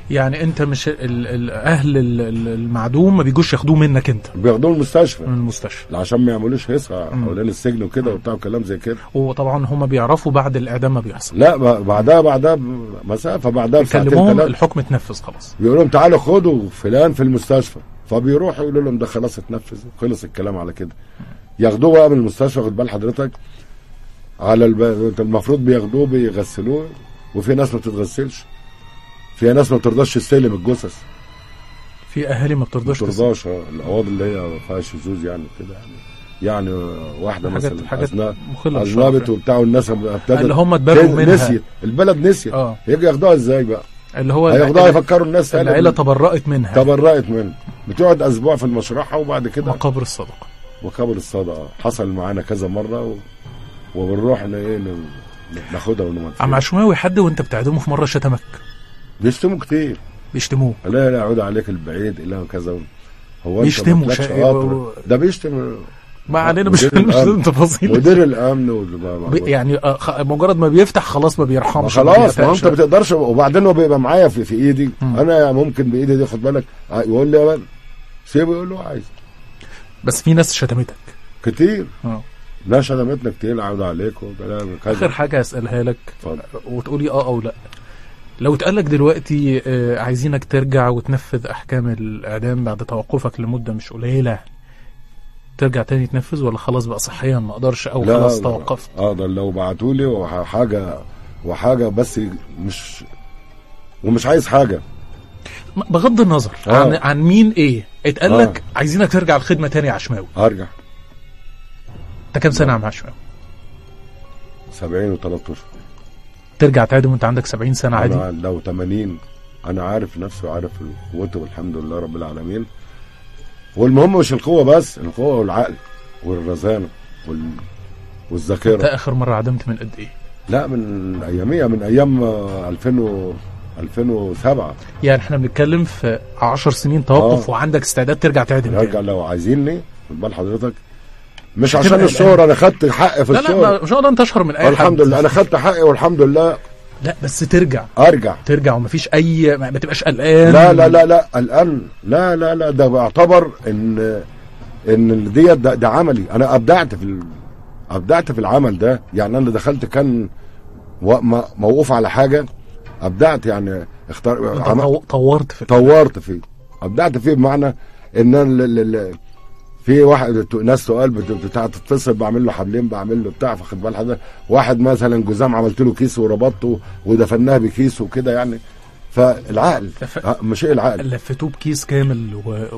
يعني انت مش اهل المعدوم ما بيجوش ياخدوه منك انت، بياخدوه المستشفى، من المستشفى، عشان ما يعملوش هيصه حوالين السجن وكده وبتاع وكلام زي كده. وطبعا هم بيعرفوا بعد الاعدام ما بيحصل، لا بعدها مسافه، بعدها بساعتين ثلاثه الحكم اتنفذ خلاص، بيقولوا لهم تعالوا خدوا فلان في المستشفى، فبيروحوا يقولوا لهم ده خلاص اتنفذ، خلص الكلام على كده. ياخدوه بقى من المستشفى، خد بال حضرتك، على المفروض بياخدوه بيغسلوه، وفي ناس ما بتتغسلش، في ناس ما بترضاش تستلم الجثث، في اهالي ما بترضاش القواضي اللي هي فيها شذوذ يعني كده يعني واحده مثلا اذنبت وبتاع، والناس اللي هم اتبروا منها، نسيت البلد، نسيت يجي ياخدوها ازاي بقى؟ اللي هو هياخدوها يفكروا الناس العيله تبرأت منها، بتقعد اسبوع في المشرحه، وبعد كده وقبر الصدقه، حصل معانا كذا مره وبنروح ناخدها ونمثلها. عم عشماوي، حد وانت بتعدمه في مره شتمك؟ بيشتموا كتير، بيشتموه، لا يعود عليك البعيد الى كذا، هو بيشتموا ده بيشتم، ما علينا، مش تفاصيل مدير الامن يعني مجرد ما بيفتح خلاص ما بيرحمش، خلاص ما انت ما بتقدرش. وبعدين هو بيبقى معايا في ايدي، انا ممكن بايدي دي خد بالك يقول لي يا ولد سيبه، يقول له عايز. بس في ناس شتمتك كتير، ناس شتمتنا كتير، عود عليك وكلام. اخر حاجه اسالها لك وتقولي او لا، لو اتقالك دلوقتي عايزينك ترجع وتنفذ احكام الاعدام بعد توقفك لمده مش قليله، ترجع تاني تنفذ ولا خلاص بقى صحيا ما اقدرش او خلاص توقفت؟ اقدر لو بعتولي وحاجه بس ومش عايز حاجه بغض النظر عن مين اتقالك عايزينك ترجع الخدمه تاني يا عشماوي، ارجع. انت كام سنه يا عم عشماوي؟ 70 و13. ترجع تعدم وانت عندك 70 سنه عادي؟ أنا لو 80 انا عارف نفسي وعارف قوته والحمد لله رب العالمين. والمهم مش القوه بس، القوه والعقل والرزانه والذاكره. انت اخر مره عدمت من قد ايه؟ لا من ايام 2007. يعني احنا بنتكلم في 10 سنين توقف وعندك استعداد ترجع تعدم؟ ارجع لو عايزيني، خد بال حضرتك، مش عشان الشهرة، انا خدت حقي في الشهرة. لا مش هقدر انت اشهر من اي حد، الحمد لله انا خدت حقي والحمد لله. لا بس ترجع ومفيش اي، ما تبقاش قلقان. لا قلقان، لا ده بعتبر ان ديت ده عملي، انا ابدعت في العمل ده. يعني انا دخلت كان موقوف على حاجه، ابدعت يعني طورت فيه ابدعت فيه، بمعنى ان في ناس سؤال بتتصل بعمل له حبلين، بعمل له بتاع، فاخد بال حضرتك، واحد مثلا جزام عملت له كيس وربطته ودفناه بكيس وكده يعني. فالعقل مش العقل، لفتوه بكيس كامل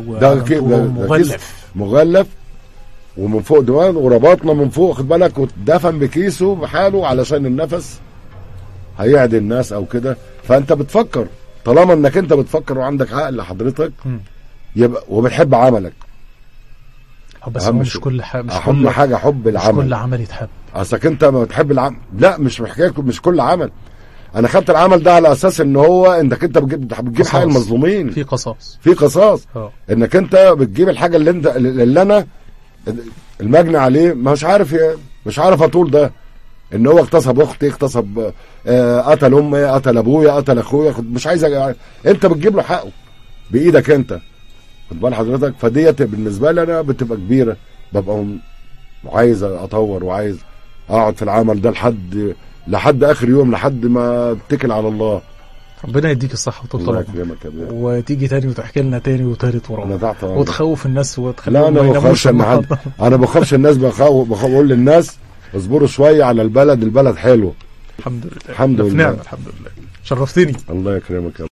مغلف ومن فوق ديوان، وربطنا من فوق خد بالك، ودفن بكيسه بحاله علشان النفس هيعدي الناس او كده. فانت بتفكر، طالما انك انت بتفكر وعندك عقل حضرتك يبقى وبتحب عملك. بس مش كل حاجه، حب العمل، مش كل عمل يتحب. اصلك انت ما بتحب العمل، لا مش حكايه مش كل عمل. انا خدت العمل ده على اساس ان هو انك انت بتجيب حق المظلومين، في قصاص انك انت بتجيب الحاجه اللي انا المجني عليه مش عارف اطول ده، ان هو اغتصب اختي، اغتصب قتل امي، قتل ابويا، قتل اخويا، مش عايز انت بتجيب له حقه بايدك انت، خد بال حضرتك. فديت بالنسبه لي انا بتبقى كبيره، ببقى عايز اطور وعايز اقعد في العمل ده لحد اخر يوم، لحد ما اتكل على الله. ربنا يديك الصحه وطول العمر، وتيجي تاني وتحكي لنا تاني وتالت ورابع وتخوف الناس لا انا ما بخافش الناس، بقول للناس اصبروا شويه على البلد حلو. الحمد لله، الحمد لله، شرفتني. الله يكرمك يا